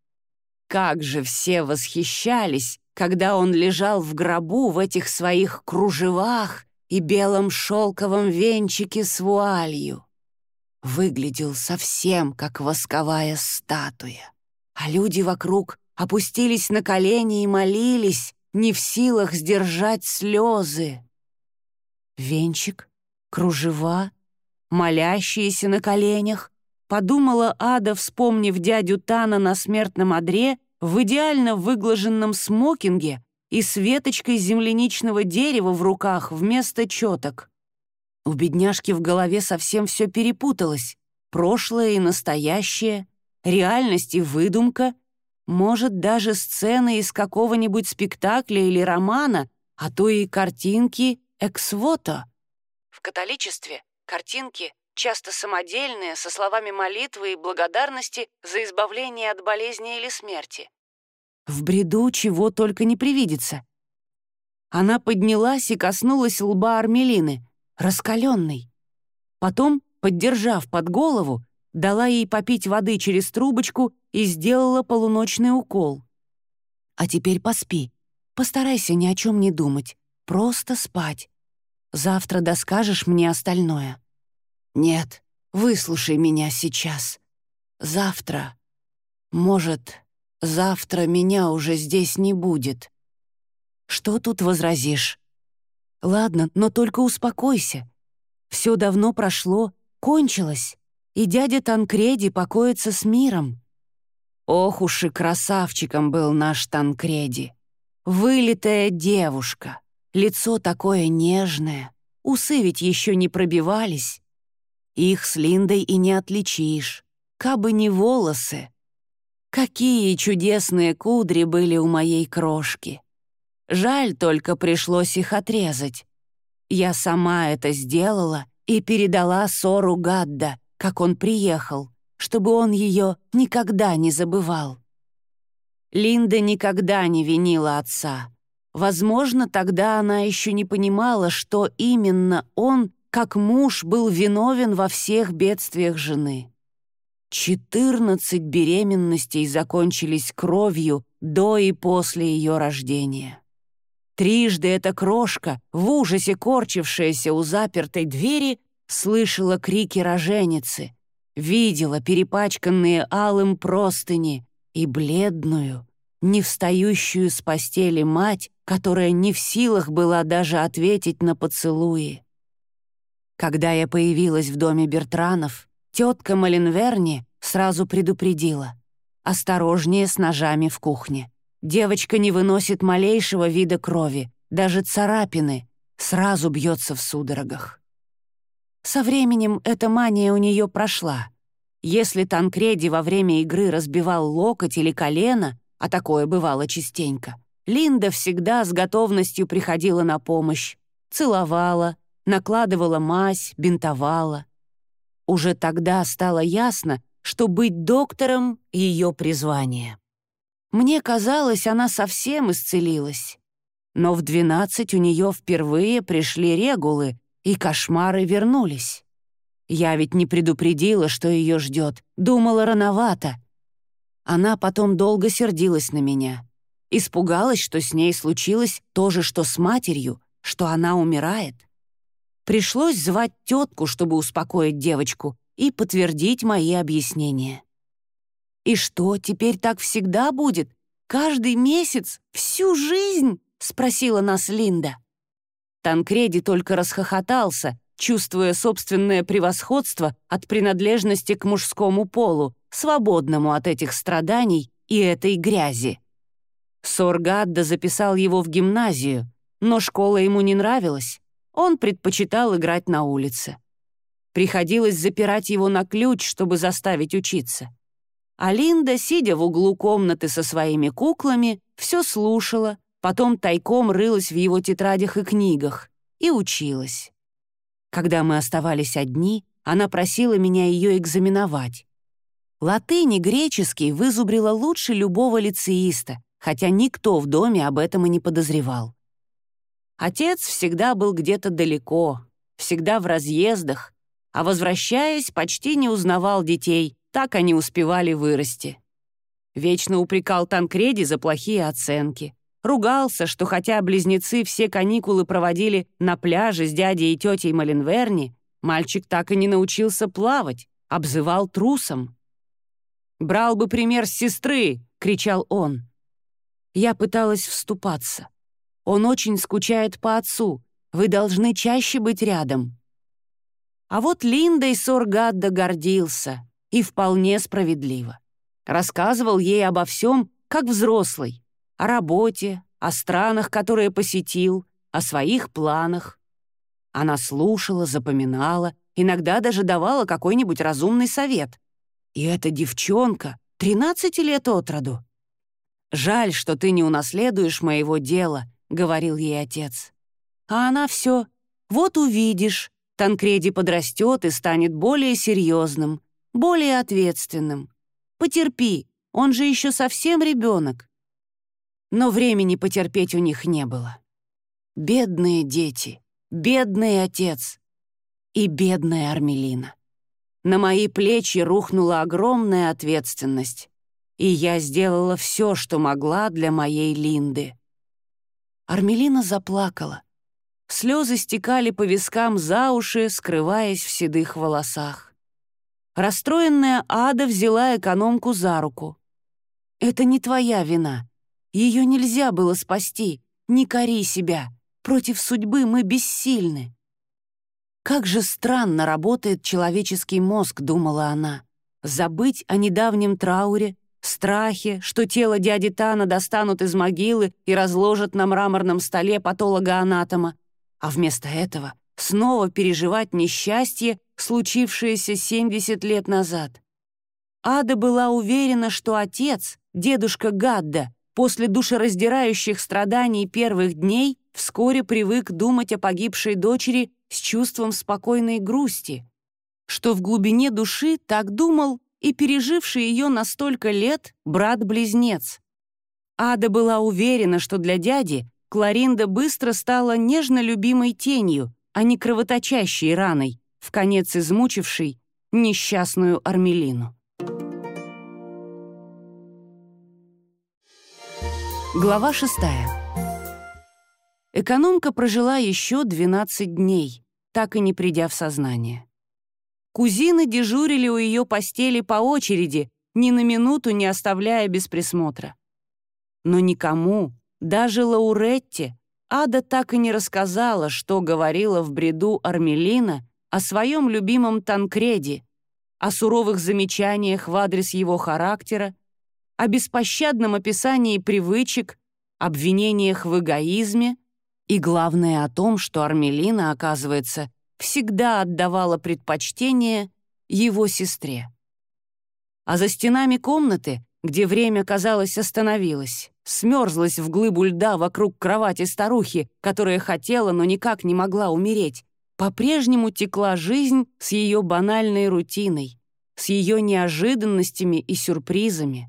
Как же все восхищались, когда он лежал в гробу в этих своих кружевах и белом шелковом венчике с вуалью. Выглядел совсем как восковая статуя, а люди вокруг опустились на колени и молились, не в силах сдержать слезы. Венчик, кружева, молящиеся на коленях, подумала Ада, вспомнив дядю Тана на смертном одре в идеально выглаженном смокинге и с веточкой земляничного дерева в руках вместо четок. У бедняжки в голове совсем все перепуталось. Прошлое и настоящее, реальность и выдумка, может, даже сцены из какого-нибудь спектакля или романа, а то и картинки экс-вото. В католичестве картинки часто самодельные, со словами молитвы и благодарности за избавление от болезни или смерти. В бреду чего только не привидится. Она поднялась и коснулась лба Армелины, раскаленной. Потом, поддержав под голову, дала ей попить воды через трубочку и сделала полуночный укол. «А теперь поспи. Постарайся ни о чем не думать. Просто спать. Завтра доскажешь мне остальное». «Нет, выслушай меня сейчас. Завтра. Может, завтра меня уже здесь не будет». «Что тут возразишь?» «Ладно, но только успокойся. Все давно прошло, кончилось, и дядя Танкреди покоится с миром». Ох уж и красавчиком был наш Танкреди. Вылитая девушка, лицо такое нежное, усы ведь еще не пробивались. Их с Линдой и не отличишь, кабы не волосы. Какие чудесные кудри были у моей крошки. Жаль, только пришлось их отрезать. Я сама это сделала и передала Сору Гадда, как он приехал, чтобы он ее никогда не забывал. Линда никогда не винила отца. Возможно, тогда она еще не понимала, что именно он, как муж, был виновен во всех бедствиях жены. Четырнадцать беременностей закончились кровью до и после ее рождения. Трижды эта крошка, в ужасе корчившаяся у запертой двери, слышала крики роженицы, видела перепачканные алым простыни и бледную, не встающую с постели мать, которая не в силах была даже ответить на поцелуи. Когда я появилась в доме Бертранов, тетка Малинверни сразу предупредила: «Осторожнее с ножами в кухне. Девочка не выносит малейшего вида крови, даже царапины, сразу бьется в судорогах». Со временем эта мания у нее прошла. Если Танкреди во время игры разбивал локоть или колено, а такое бывало частенько, Линда всегда с готовностью приходила на помощь, целовала, накладывала мазь, бинтовала. Уже тогда стало ясно, что быть доктором — ее призвание. Мне казалось, она совсем исцелилась. Но в двенадцать у нее впервые пришли регулы, и кошмары вернулись. Я ведь не предупредила, что ее ждет, думала, рановато. Она потом долго сердилась на меня. Испугалась, что с ней случилось то же, что с матерью, что она умирает. Пришлось звать тетку, чтобы успокоить девочку и подтвердить мои объяснения. «И что, теперь так всегда будет? Каждый месяц? Всю жизнь?» — спросила нас Линда. Танкреди только расхохотался, чувствуя собственное превосходство от принадлежности к мужскому полу, свободному от этих страданий и этой грязи. Сор Гадда записал его в гимназию, но школа ему не нравилась. Он предпочитал играть на улице. Приходилось запирать его на ключ, чтобы заставить учиться. А Линда, сидя в углу комнаты со своими куклами, все слушала, потом тайком рылась в его тетрадях и книгах и училась. Когда мы оставались одни, она просила меня ее экзаменовать. Латынь и греческий вызубрила лучше любого лицеиста, хотя никто в доме об этом и не подозревал. Отец всегда был где-то далеко, всегда в разъездах, а, возвращаясь, почти не узнавал детей, так они успевали вырасти. Вечно упрекал Танкреди за плохие оценки. Ругался, что хотя близнецы все каникулы проводили на пляже с дядей и тетей Малинверни, мальчик так и не научился плавать, обзывал трусом. «Брал бы пример с сестры, кричал он. Я пыталась вступаться. «Он очень скучает по отцу. Вы должны чаще быть рядом». А вот Линдой Соргадда гордился, и вполне справедливо. Рассказывал ей обо всем, как взрослый, о работе, о странах, которые посетил, о своих планах. Она слушала, запоминала, иногда даже давала какой-нибудь разумный совет. И эта девчонка, тринадцати лет от роду. «Жаль, что ты не унаследуешь моего дела», — говорил ей отец. А она все: «Вот увидишь, Танкреди подрастет и станет более серьезным, более ответственным. Потерпи, он же еще совсем ребенок». Но времени потерпеть у них не было. Бедные дети, бедный отец и бедная Армелина. На мои плечи рухнула огромная ответственность, и я сделала все, что могла для моей Линды. Армелина заплакала. Слезы стекали по вискам за уши, скрываясь в седых волосах. Расстроенная Ада взяла экономку за руку. «Это не твоя вина. Ее нельзя было спасти. Не кори себя. Против судьбы мы бессильны». «Как же странно работает человеческий мозг», — думала она. «Забыть о недавнем трауре, страхе, что тело дяди Тана достанут из могилы и разложат на мраморном столе патолога-анатома, а вместо этого снова переживать несчастье, случившееся семьдесят лет назад». Ада была уверена, что отец, дедушка Гадда, после душераздирающих страданий первых дней вскоре привык думать о погибшей дочери с чувством спокойной грусти, что в глубине души так думал и переживший ее на столько лет брат-близнец. Ада была уверена, что для дяди Кларинда быстро стала нежно любимой тенью, а не кровоточащей раной, вконец измучившей несчастную Армелину. Глава шестая. Экономка прожила еще двенадцать дней, так и не придя в сознание. Кузины дежурили у ее постели по очереди, ни на минуту не оставляя без присмотра. Но никому, даже Лауретте, Ада так и не рассказала, что говорила в бреду Армелина о своем любимом Танкреди, о суровых замечаниях в адрес его характера, о беспощадном описании привычек, обвинениях в эгоизме и, главное, о том, что Армелина, оказывается, всегда отдавала предпочтение его сестре. А за стенами комнаты, где время, казалось, остановилось, смерзлась в глыбу льда вокруг кровати старухи, которая хотела, но никак не могла умереть, по-прежнему текла жизнь с ее банальной рутиной, с ее неожиданностями и сюрпризами.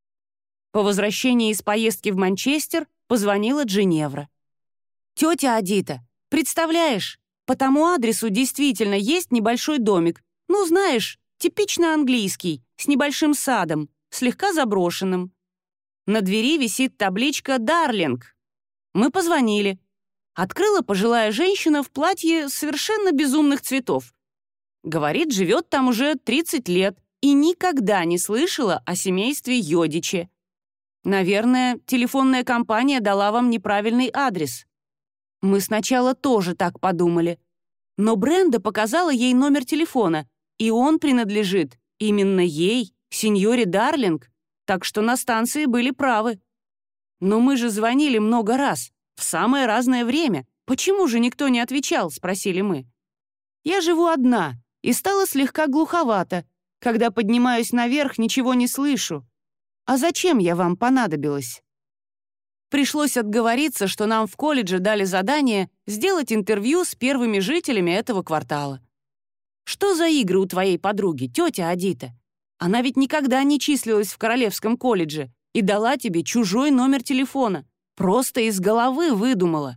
По возвращении из поездки в Манчестер позвонила Джиневра. «Тетя Адита, представляешь, по тому адресу действительно есть небольшой домик. Ну, знаешь, типично английский, с небольшим садом, слегка заброшенным. На двери висит табличка «Дарлинг». Мы позвонили. Открыла пожилая женщина в платье совершенно безумных цветов. Говорит, живет там уже тридцать лет и никогда не слышала о семействе Йодичи. Наверное, телефонная компания дала вам неправильный адрес. Мы сначала тоже так подумали. Но Бренда показала ей номер телефона, и он принадлежит именно ей, сеньоре Дарлинг, так что на станции были правы. Но мы же звонили много раз, в самое разное время. Почему же никто не отвечал, спросили мы. Я живу одна, и стало слегка глуховато. Когда поднимаюсь наверх, ничего не слышу. А зачем я вам понадобилась? Пришлось отговориться, что нам в колледже дали задание сделать интервью с первыми жителями этого квартала. Что за игры у твоей подруги, тетя Адита? Она ведь никогда не числилась в Королевском колледже и дала тебе чужой номер телефона. Просто из головы выдумала.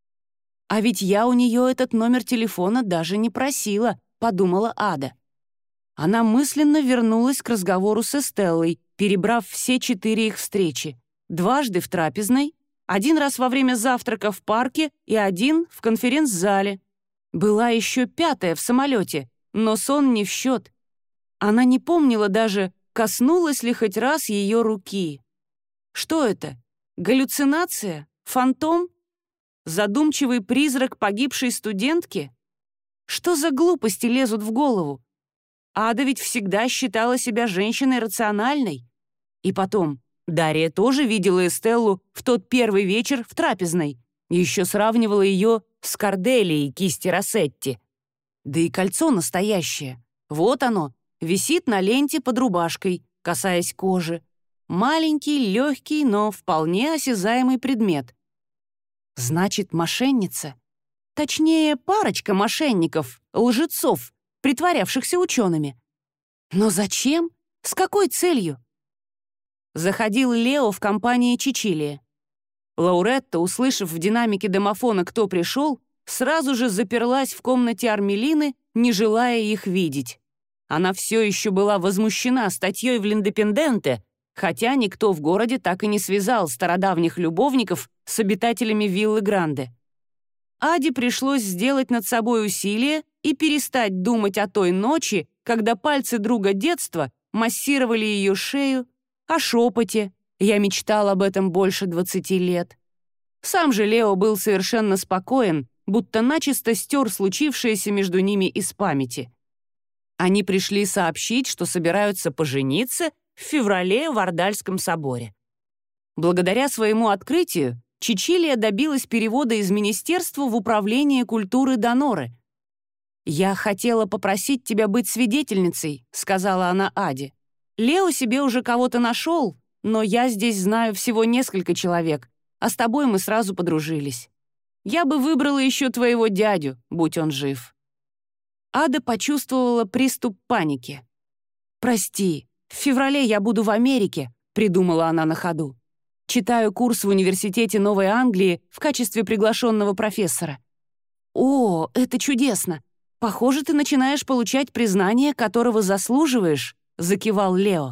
А ведь я у нее этот номер телефона даже не просила, подумала Ада. Она мысленно вернулась к разговору с Эстеллой, перебрав все четыре их встречи. Дважды в трапезной, один раз во время завтрака в парке и один в конференц-зале. Была еще пятая в самолете, но сон не в счет. Она не помнила даже, коснулась ли хоть раз ее руки. Что это? Галлюцинация? Фантом? Задумчивый призрак погибшей студентки? Что за глупости лезут в голову? Ада ведь всегда считала себя женщиной рациональной. И потом, Дарья тоже видела Эстеллу в тот первый вечер в трапезной. Еще сравнивала ее с Корделией кисти Рассетти. Да и кольцо настоящее. Вот оно, висит на ленте под рубашкой, касаясь кожи. Маленький, легкий, но вполне осязаемый предмет. Значит, мошенница. Точнее, парочка мошенников, лжецов, притворявшихся учеными. Но зачем? С какой целью? Заходил Лео в компании Чичилия. Лауретта, услышав в динамике домофона, кто пришел, сразу же заперлась в комнате Армелины, не желая их видеть. Она все еще была возмущена статьей в «Линдепенденте», хотя никто в городе так и не связал стародавних любовников с обитателями виллы Гранде. Аде пришлось сделать над собой усилие и перестать думать о той ночи, когда пальцы друга детства массировали ее шею, о шепоте. Я мечтал об этом больше двадцати лет. Сам же Лео был совершенно спокоен, будто начисто стер случившееся между ними из памяти. Они пришли сообщить, что собираются пожениться в феврале в Ардальском соборе. Благодаря своему открытию Чичилия добилась перевода из министерства в Управление культуры Доноры. «Я хотела попросить тебя быть свидетельницей», — сказала она Аде. «Лео себе уже кого-то нашел, но я здесь знаю всего несколько человек, а с тобой мы сразу подружились. Я бы выбрала еще твоего дядю, будь он жив». Ада почувствовала приступ паники. «Прости, в феврале я буду в Америке», — придумала она на ходу. «Читаю курс в университете Новой Англии в качестве приглашенного профессора». «О, это чудесно! Похоже, ты начинаешь получать признание, которого заслуживаешь», — закивал Лео.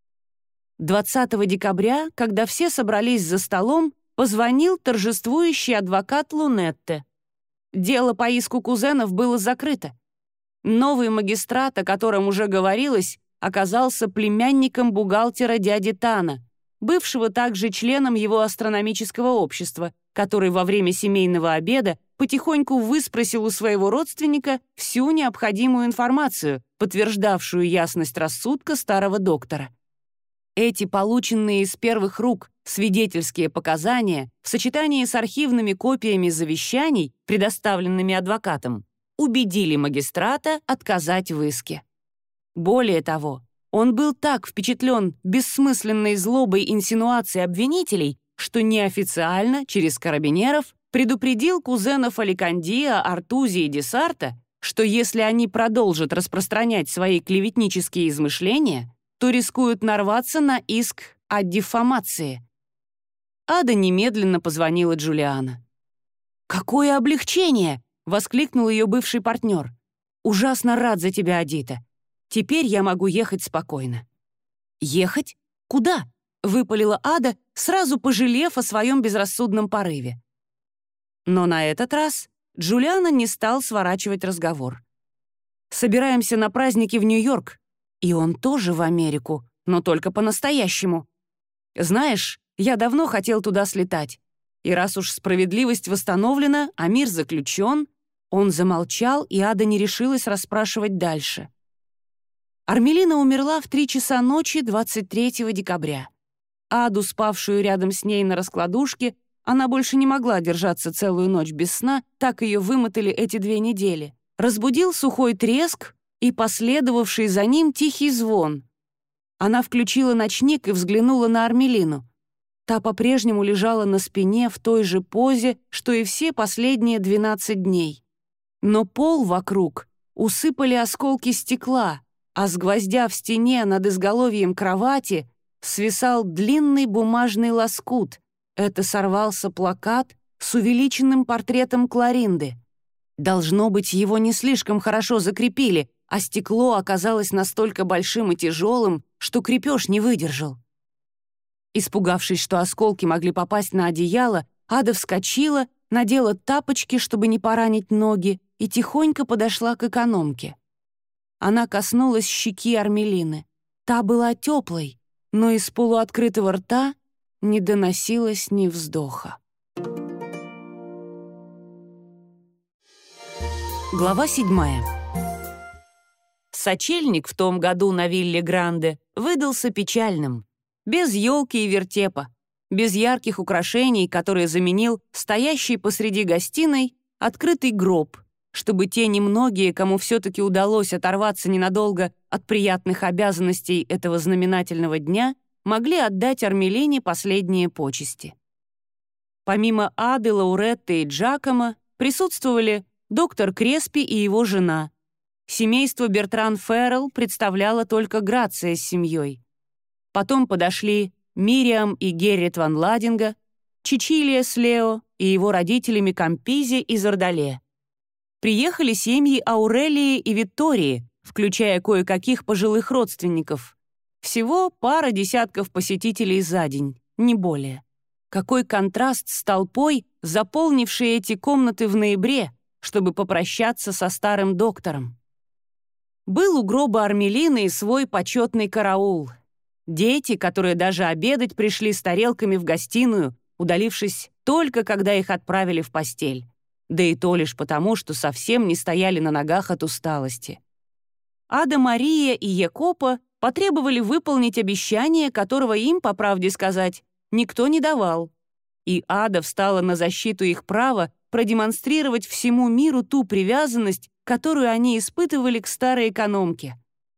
двадцатого декабря, когда все собрались за столом, позвонил торжествующий адвокат Лунетте. Дело по иску кузенов было закрыто. Новый магистрат, о котором уже говорилось, оказался племянником бухгалтера дяди Тана, бывшего также членом его астрономического общества, который во время семейного обеда потихоньку выспросил у своего родственника всю необходимую информацию, подтверждавшую ясность рассудка старого доктора. Эти полученные из первых рук свидетельские показания в сочетании с архивными копиями завещаний, предоставленными адвокатом, убедили магистрата отказать в иске. Более того, он был так впечатлен бессмысленной злобой инсинуаций обвинителей, что неофициально, через карабинеров, предупредил кузенов Аликандия, Артузи и Десарта, что если они продолжат распространять свои клеветнические измышления, то рискуют нарваться на иск о диффамации. Ада немедленно позвонила Джулиана. «Какое облегчение!» — воскликнул ее бывший партнер. «Ужасно рад за тебя, Адита. Теперь я могу ехать спокойно». «Ехать? Куда?» — выпалила Ада, сразу пожалев о своем безрассудном порыве. Но на этот раз Джулиана не стал сворачивать разговор. «Собираемся на праздники в Нью-Йорк. И он тоже в Америку, но только по-настоящему. Знаешь, я давно хотел туда слетать. И раз уж справедливость восстановлена, а мир заключен...» Он замолчал, и Ада не решилась расспрашивать дальше. Армелина умерла в три часа ночи двадцать третьего декабря. Аду, спавшую рядом с ней на раскладушке, она больше не могла держаться целую ночь без сна, так ее вымотали эти две недели. Разбудил сухой треск и последовавший за ним тихий звон. Она включила ночник и взглянула на Армелину. Та по-прежнему лежала на спине в той же позе, что и все последние двенадцать дней. Но пол вокруг усыпали осколки стекла, а с гвоздя в стене над изголовьем кровати свисал длинный бумажный лоскут. Это сорвался плакат с увеличенным портретом Кларинды. Должно быть, его не слишком хорошо закрепили, а стекло оказалось настолько большим и тяжелым, что крепеж не выдержал. Испугавшись, что осколки могли попасть на одеяло, Ада вскочила, надела тапочки, чтобы не поранить ноги, и тихонько подошла к экономке. Она коснулась щеки Армелины. Та была теплой, но из полуоткрытого рта не доносилось ни вздоха. Глава седьмая. Сочельник в том году на вилле Гранде выдался печальным. Без елки и вертепа, без ярких украшений, которые заменил стоящий посреди гостиной открытый гроб, чтобы те немногие, кому все-таки удалось оторваться ненадолго от приятных обязанностей этого знаменательного дня, могли отдать Армелине последние почести. Помимо Ады, Лауретты и Джакомо присутствовали доктор Креспи и его жена. Семейство Бертран Феррелл представляло только Грация с семьей. Потом подошли Мириам и Геррит ван Ладинга, Чичилия с Лео и его родителями Кампизи и Зардале. Приехали семьи Аурелии и Виттории, включая кое-каких пожилых родственников. Всего пара десятков посетителей за день, не более. Какой контраст с толпой, заполнившей эти комнаты в ноябре, чтобы попрощаться со старым доктором. Был у гроба Армелины и свой почетный караул. Дети, которые даже обедать пришли с тарелками в гостиную, удалившись только когда их отправили в постель. Да и то лишь потому, что совсем не стояли на ногах от усталости. Ада Мария и Якопо потребовали выполнить обещание, которого им, по правде сказать, никто не давал. И Ада встала на защиту их права продемонстрировать всему миру ту привязанность, которую они испытывали к старой экономке.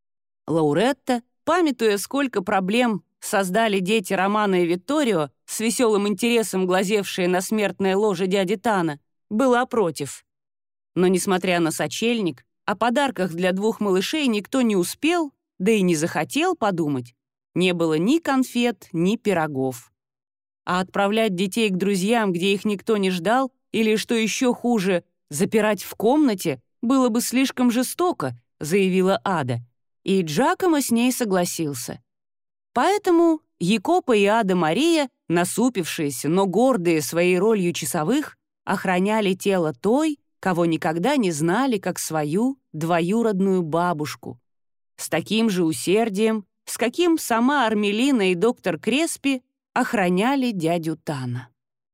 Лауретта, памятуя, сколько проблем создали дети Романа и Витторио, с веселым интересом глазевшие на смертное ложе дяди Тана, была против. Но, несмотря на сочельник, о подарках для двух малышей никто не успел, да и не захотел подумать. Не было ни конфет, ни пирогов. А отправлять детей к друзьям, где их никто не ждал, или, что еще хуже, запирать в комнате, было бы слишком жестоко, заявила Ада. И Джакомо с ней согласился. Поэтому Якопо и Ада Мария, насупившиеся, но гордые своей ролью часовых, охраняли тело той, кого никогда не знали как свою двоюродную бабушку. С таким же усердием, с каким сама Армелина и доктор Креспи охраняли дядю Тана.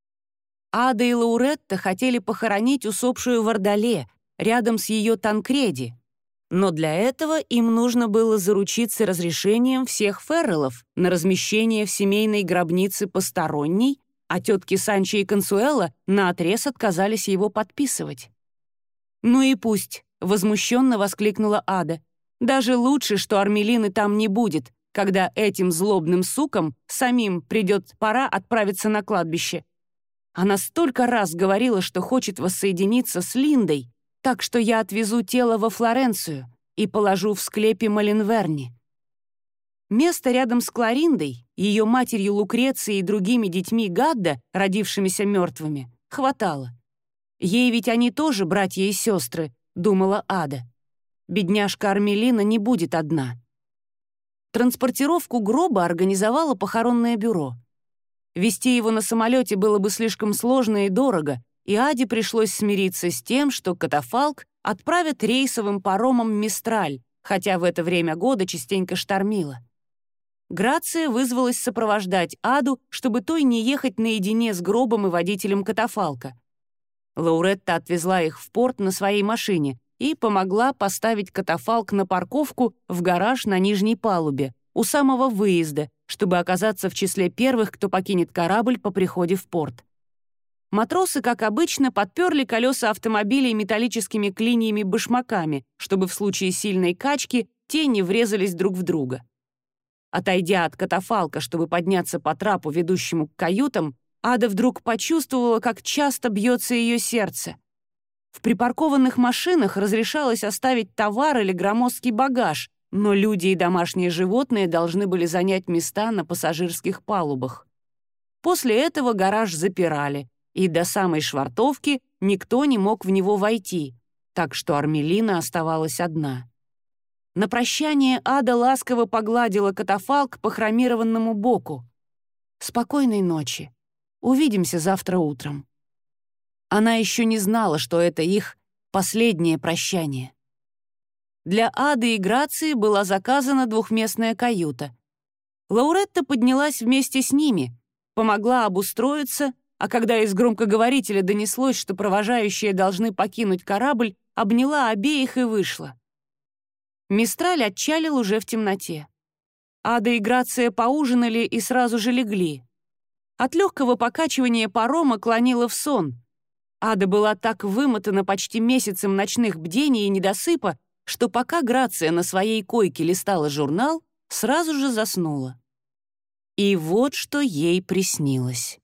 Ада и Лауретта хотели похоронить усопшую в Ордале, рядом с ее Танкреди. Но для этого им нужно было заручиться разрешением всех Ферреллов на размещение в семейной гробнице посторонней, а тетки Санчо и Консуэла наотрез отказались его подписывать. «Ну и пусть», — возмущенно воскликнула Ада. «Даже лучше, что Армелины там не будет, когда этим злобным сукам самим придет пора отправиться на кладбище. Она столько раз говорила, что хочет воссоединиться с Линдой, так что я отвезу тело во Флоренцию и положу в склепе Малинверни». Место рядом с Клариндой, ее матерью Лукрецией и другими детьми Гадда, родившимися мертвыми, хватало. Ей ведь они тоже братья и сестры, думала Ада. Бедняжка Армелина не будет одна. Транспортировку гроба организовало похоронное бюро. Везти его на самолете было бы слишком сложно и дорого, и Аде пришлось смириться с тем, что катафалк отправят рейсовым паромом «Мистраль», хотя в это время года частенько штормило. Грация вызвалась сопровождать Аду, чтобы той не ехать наедине с гробом и водителем катафалка. Лауретта отвезла их в порт на своей машине и помогла поставить катафалк на парковку в гараж на нижней палубе, у самого выезда, чтобы оказаться в числе первых, кто покинет корабль по приходе в порт. Матросы, как обычно, подперли колеса автомобилей металлическими клиньями-башмаками, чтобы в случае сильной качки те не врезались друг в друга. Отойдя от катафалка, чтобы подняться по трапу, ведущему к каютам, Ада вдруг почувствовала, как часто бьется ее сердце. В припаркованных машинах разрешалось оставить товар или громоздкий багаж, но люди и домашние животные должны были занять места на пассажирских палубах. После этого гараж запирали, и до самой швартовки никто не мог в него войти, так что Армелина оставалась одна. На прощание Ада ласково погладила катафалк по хромированному боку. «Спокойной ночи. Увидимся завтра утром». Она еще не знала, что это их последнее прощание. Для Ады и Грации была заказана двухместная каюта. Лауретта поднялась вместе с ними, помогла обустроиться, а когда из громкоговорителя донеслось, что провожающие должны покинуть корабль, обняла обеих и вышла. Мистраль отчалил уже в темноте. Ада и Грация поужинали и сразу же легли. От легкого покачивания парома клонила в сон. Ада была так вымотана почти месяцем ночных бдений и недосыпа, что пока Грация на своей койке листала журнал, сразу же заснула. И вот что ей приснилось.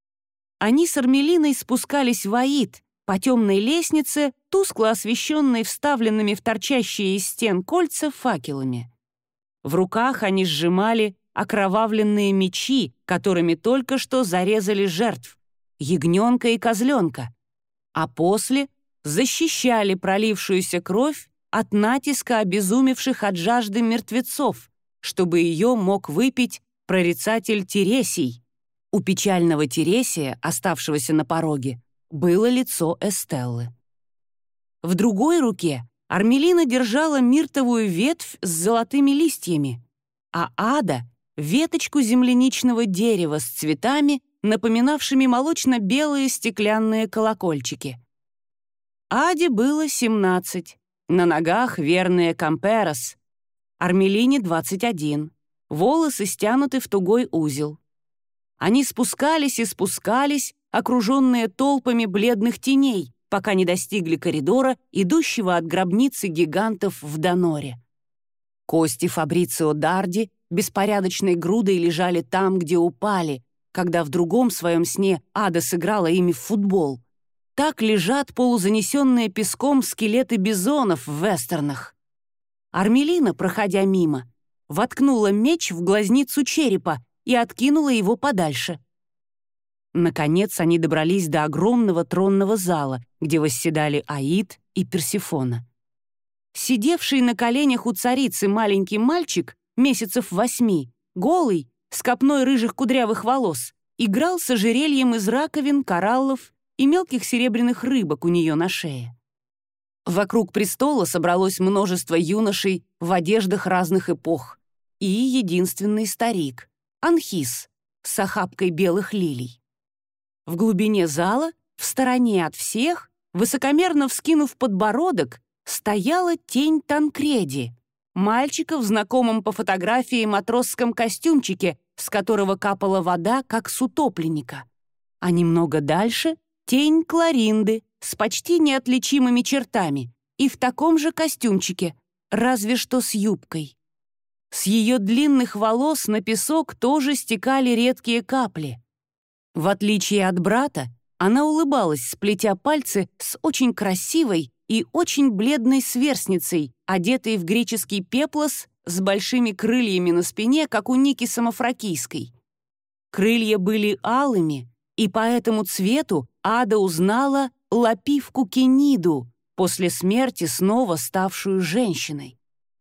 Они с Армелиной спускались в Аид по темной лестнице, тускло освещенной вставленными в торчащие из стен кольца факелами. В руках они сжимали окровавленные мечи, которыми только что зарезали жертв, ягненка и козленка, а после защищали пролившуюся кровь от натиска обезумевших от жажды мертвецов, чтобы ее мог выпить прорицатель Тересий. У печального Тересия, оставшегося на пороге, было лицо Эстеллы. В другой руке Армелина держала миртовую ветвь с золотыми листьями, а Ада — веточку земляничного дерева с цветами, напоминавшими молочно-белые стеклянные колокольчики. Аде было семнадцать, на ногах верные камперос, Армелине двадцать один, волосы стянуты в тугой узел. Они спускались и спускались, окруженные толпами бледных теней, пока не достигли коридора, идущего от гробницы гигантов в Доноре. Кости Фабрицио Дарди беспорядочной грудой лежали там, где упали, когда в другом своем сне Ада сыграла ими в футбол. Так лежат полузанесенные песком скелеты бизонов в вестернах. Армелина, проходя мимо, воткнула меч в глазницу черепа и откинула его подальше. Наконец они добрались до огромного тронного зала, где восседали Аид и Персефона. Сидевший на коленях у царицы маленький мальчик, месяцев восьми, голый, с копной рыжих кудрявых волос, играл с ожерельем из раковин, кораллов и мелких серебряных рыбок у нее на шее. Вокруг престола собралось множество юношей в одеждах разных эпох и единственный старик — Анхис с охапкой белых лилий. В глубине зала, в стороне от всех, высокомерно вскинув подбородок, стояла тень Танкреди, мальчика в знакомом по фотографии матросском костюмчике, с которого капала вода, как с утопленника. А немного дальше — тень Кларинды с почти неотличимыми чертами и в таком же костюмчике, разве что с юбкой. С ее длинных волос на песок тоже стекали редкие капли. В отличие от брата, она улыбалась, сплетя пальцы с очень красивой и очень бледной сверстницей, одетой в греческий пеплос с большими крыльями на спине, как у Ники Самофракийской. Крылья были алыми, и по этому цвету Ада узнала Лапивку Кениду, после смерти снова ставшую женщиной.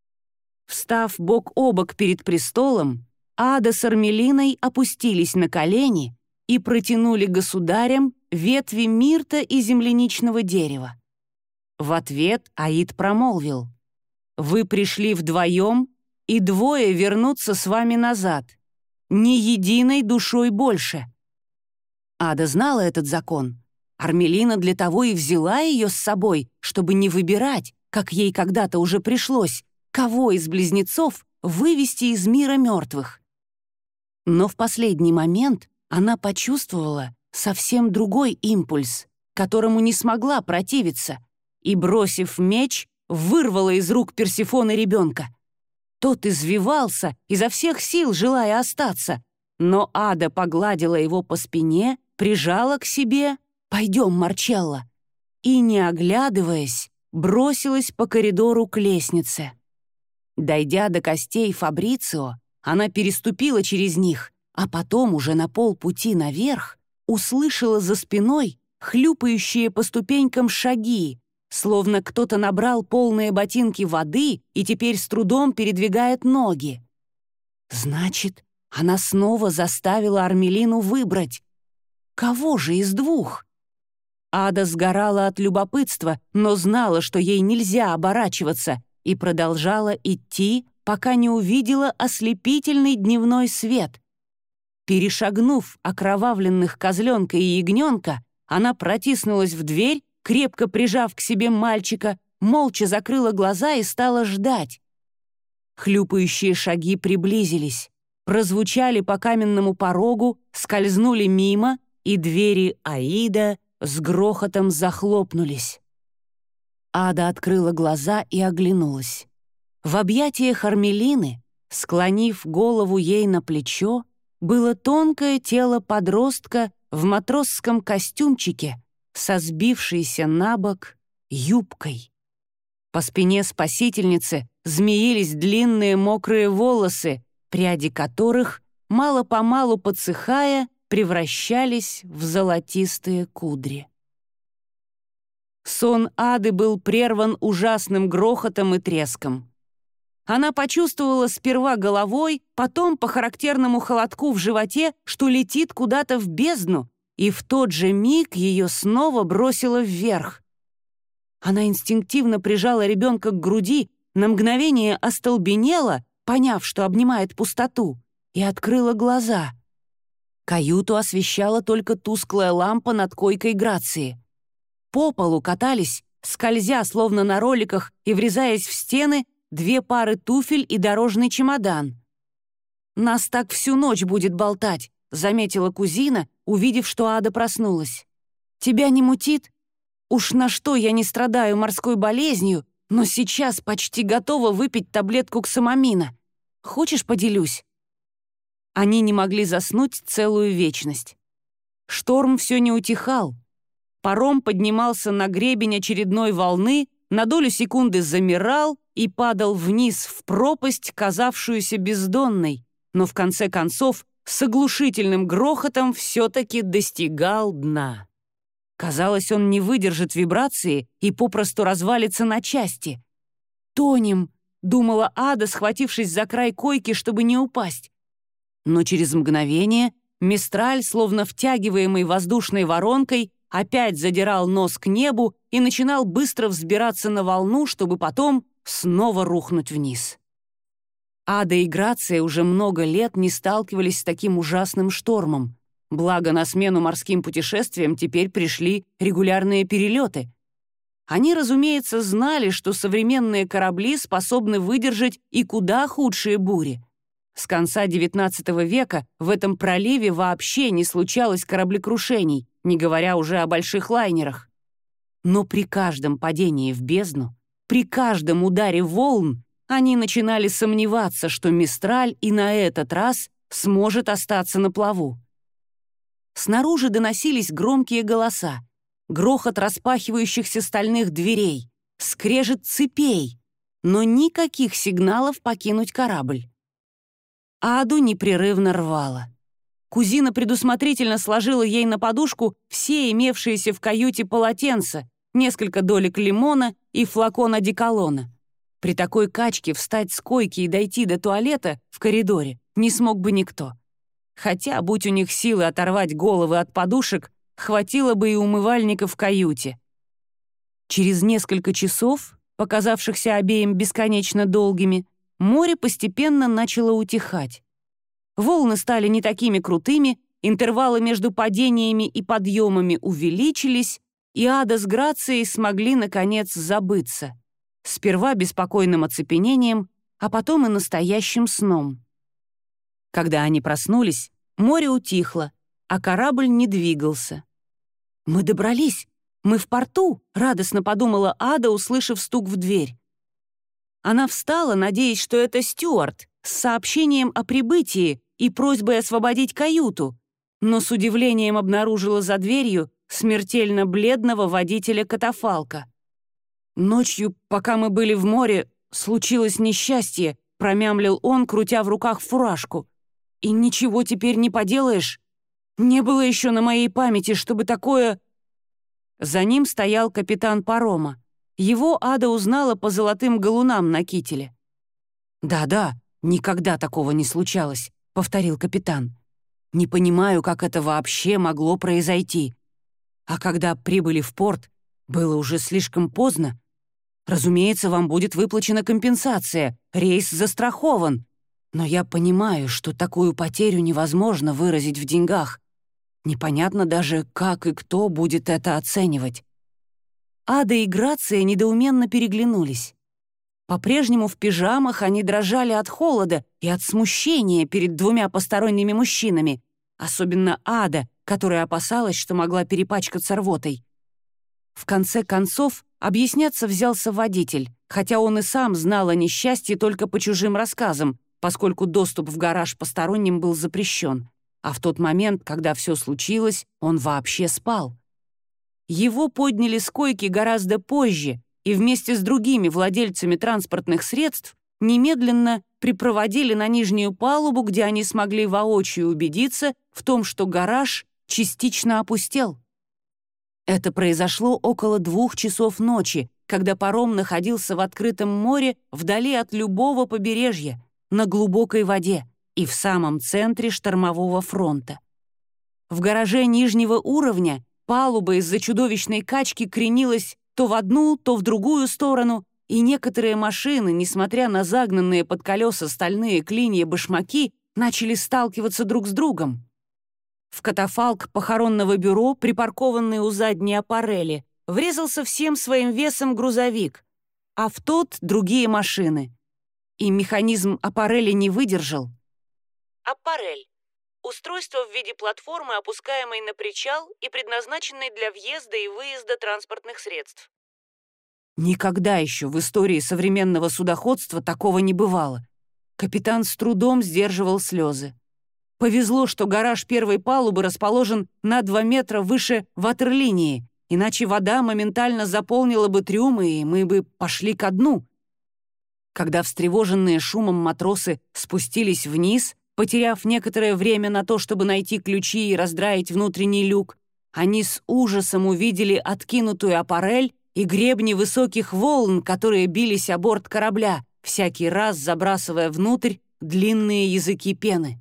Встав бок о бок перед престолом, Ада с Армелиной опустились на колени и протянули государям ветви мирта и земляничного дерева. В ответ Аид промолвил: «Вы пришли вдвоем, и двое вернутся с вами назад. Ни единой душой больше». Ада знала этот закон. Армелина для того и взяла ее с собой, чтобы не выбирать, как ей когда-то уже пришлось, кого из близнецов вывести из мира мертвых. Но в последний момент она почувствовала совсем другой импульс, которому не смогла противиться, и, бросив меч, вырвала из рук Персефоны ребенка. Тот извивался, изо всех сил желая остаться, но Ада погладила его по спине, прижала к себе «Пойдем, Марчелло», и, не оглядываясь, бросилась по коридору к лестнице. Дойдя до костей Фабрицио, она переступила через них, а потом уже на полпути наверх услышала за спиной хлюпающие по ступенькам шаги, словно кто-то набрал полные ботинки воды и теперь с трудом передвигает ноги. Значит, она снова заставила Армелину выбрать. Кого же из двух? Ада сгорала от любопытства, но знала, что ей нельзя оборачиваться, и продолжала идти, пока не увидела ослепительный дневной свет. Перешагнув окровавленных козленка и ягненка, она протиснулась в дверь, крепко прижав к себе мальчика, молча закрыла глаза и стала ждать. Хлюпающие шаги приблизились, прозвучали по каменному порогу, скользнули мимо, и двери Аида с грохотом захлопнулись. Ада открыла глаза и оглянулась. В объятиях Армелины, склонив голову ей на плечо, было тонкое тело подростка в матросском костюмчике со сбившейся на бок юбкой. По спине спасительницы змеились длинные мокрые волосы, пряди которых, мало-помалу подсыхая, превращались в золотистые кудри. Сон Ады был прерван ужасным грохотом и треском. Она почувствовала сперва головой, потом по характерному холодку в животе, что летит куда-то в бездну, и в тот же миг ее снова бросило вверх. Она инстинктивно прижала ребенка к груди, на мгновение остолбенела, поняв, что обнимает пустоту, и открыла глаза. Каюту освещала только тусклая лампа над койкой Грации. По полу катались, скользя, словно на роликах, и врезаясь в стены, две пары туфель и дорожный чемодан. «Нас так всю ночь будет болтать», — заметила кузина, увидев, что Ада проснулась. «Тебя не мутит? Уж на что я не страдаю морской болезнью, но сейчас почти готова выпить таблетку ксамамина. Хочешь, поделюсь?» Они не могли заснуть целую вечность. Шторм все не утихал. Паром поднимался на гребень очередной волны, на долю секунды замирал и падал вниз в пропасть, казавшуюся бездонной, но в конце концов с оглушительным грохотом все-таки достигал дна. Казалось, он не выдержит вибрации и попросту развалится на части. «Тонем», — думала Ада, схватившись за край койки, чтобы не упасть. Но через мгновение Мистраль, словно втягиваемый воздушной воронкой, опять задирал нос к небу и начинал быстро взбираться на волну, чтобы потом снова рухнуть вниз. Ада и Грация уже много лет не сталкивались с таким ужасным штормом. Благо, на смену морским путешествиям теперь пришли регулярные перелеты. Они, разумеется, знали, что современные корабли способны выдержать и куда худшие бури. С конца девятнадцатого века в этом проливе вообще не случалось кораблекрушений, не говоря уже о больших лайнерах. Но при каждом падении в бездну, при каждом ударе волн, они начинали сомневаться, что Мистраль и на этот раз сможет остаться на плаву. Снаружи доносились громкие голоса, грохот распахивающихся стальных дверей, скрежет цепей, но никаких сигналов покинуть корабль. Аду непрерывно рвало. Кузина предусмотрительно сложила ей на подушку все имевшиеся в каюте полотенца, несколько долек лимона и флакон одеколона. При такой качке встать с койки и дойти до туалета в коридоре не смог бы никто. Хотя, будь у них силы оторвать головы от подушек, хватило бы и умывальника в каюте. Через несколько часов, показавшихся обеим бесконечно долгими, море постепенно начало утихать. Волны стали не такими крутыми, интервалы между падениями и подъемами увеличились, и Ада с Грацией смогли, наконец, забыться. Сперва беспокойным оцепенением, а потом и настоящим сном. Когда они проснулись, море утихло, а корабль не двигался. «Мы добрались! Мы в порту!» — радостно подумала Ада, услышав стук в дверь. Она встала, надеясь, что это Стюарт, с сообщением о прибытии и просьбой освободить каюту, но с удивлением обнаружила за дверью смертельно бледного водителя катафалка. «Ночью, пока мы были в море, случилось несчастье», — промямлил он, крутя в руках фуражку. «И ничего теперь не поделаешь. Не было еще на моей памяти, чтобы такое...» За ним стоял капитан парома. Его Ада узнала по золотым галунам на кителе. «Да-да, никогда такого не случалось», — повторил капитан. «Не понимаю, как это вообще могло произойти. А когда прибыли в порт, было уже слишком поздно. Разумеется, вам будет выплачена компенсация, рейс застрахован. Но я понимаю, что такую потерю невозможно выразить в деньгах. Непонятно даже, как и кто будет это оценивать». Ада и Грация недоуменно переглянулись. По-прежнему в пижамах они дрожали от холода и от смущения перед двумя посторонними мужчинами, особенно Ада, которая опасалась, что могла перепачкаться рвотой. В конце концов, объясняться взялся водитель, хотя он и сам знал о несчастье только по чужим рассказам, поскольку доступ в гараж посторонним был запрещен, а в тот момент, когда все случилось, он вообще спал. Его подняли с койки гораздо позже и вместе с другими владельцами транспортных средств немедленно припроводили на нижнюю палубу, где они смогли воочию убедиться в том, что гараж частично опустел. Это произошло около двух часов ночи, когда паром находился в открытом море вдали от любого побережья, на глубокой воде и в самом центре штормового фронта. В гараже нижнего уровня палуба из-за чудовищной качки кренилась то в одну, то в другую сторону, и некоторые машины, несмотря на загнанные под колеса стальные клинья башмаки, начали сталкиваться друг с другом. В катафалк похоронного бюро, припаркованный у задней аппарели, врезался всем своим весом грузовик, а в тот — другие машины. И механизм аппарели не выдержал. Аппарель — устройство в виде платформы, опускаемой на причал и предназначенной для въезда и выезда транспортных средств. Никогда еще в истории современного судоходства такого не бывало. Капитан с трудом сдерживал слезы. Повезло, что гараж первой палубы расположен на два метра выше ватерлинии, иначе вода моментально заполнила бы трюмы, и мы бы пошли ко дну. Когда встревоженные шумом матросы спустились вниз, потеряв некоторое время на то, чтобы найти ключи и раздраить внутренний люк, они с ужасом увидели откинутую аппарель и гребни высоких волн, которые бились о борт корабля, всякий раз забрасывая внутрь длинные языки пены.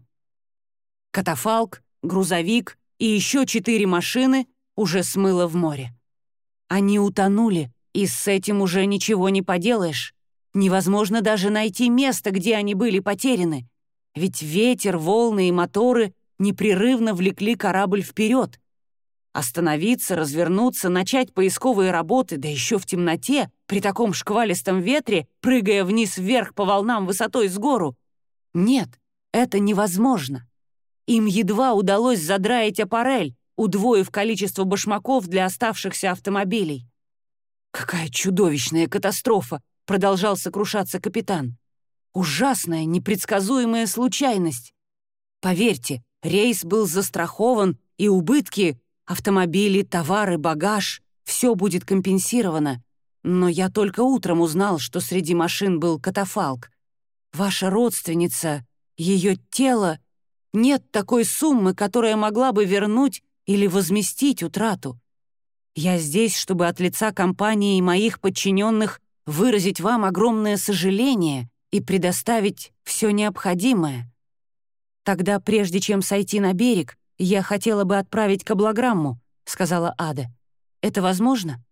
Катафалк, грузовик и еще четыре машины уже смыло в море. Они утонули, и с этим уже ничего не поделаешь. Невозможно даже найти место, где они были потеряны. Ведь ветер, волны и моторы непрерывно влекли корабль вперед. Остановиться, развернуться, начать поисковые работы, да еще в темноте, при таком шквалистом ветре, прыгая вниз-вверх по волнам высотой с гору. Нет, это невозможно. Им едва удалось задраить аппарель, удвоив количество башмаков для оставшихся автомобилей. «Какая чудовищная катастрофа!» — продолжал сокрушаться капитан. «Ужасная, непредсказуемая случайность. Поверьте, рейс был застрахован, и убытки, автомобили, товары, багаж — все будет компенсировано. Но я только утром узнал, что среди машин был катафалк. Ваша родственница, ее тело... Нет такой суммы, которая могла бы вернуть или возместить утрату. Я здесь, чтобы от лица компании и моих подчиненных выразить вам огромное сожаление и предоставить все необходимое. Тогда, прежде чем сойти на берег, я хотела бы отправить каблограмму», — сказала Ада. «Это возможно?»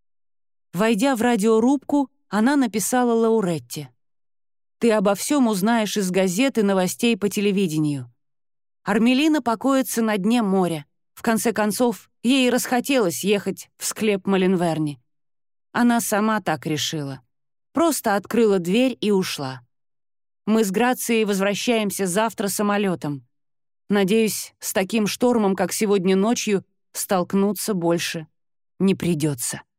Войдя в радиорубку, она написала Лауретте. «Ты обо всем узнаешь из газет и новостей по телевидению. Армелина покоится на дне моря. В конце концов, ей расхотелось ехать в склеп Маленверни. Она сама так решила. Просто открыла дверь и ушла. Мы с Грацией возвращаемся завтра самолетом. Надеюсь, с таким штормом, как сегодня ночью, столкнуться больше не придется».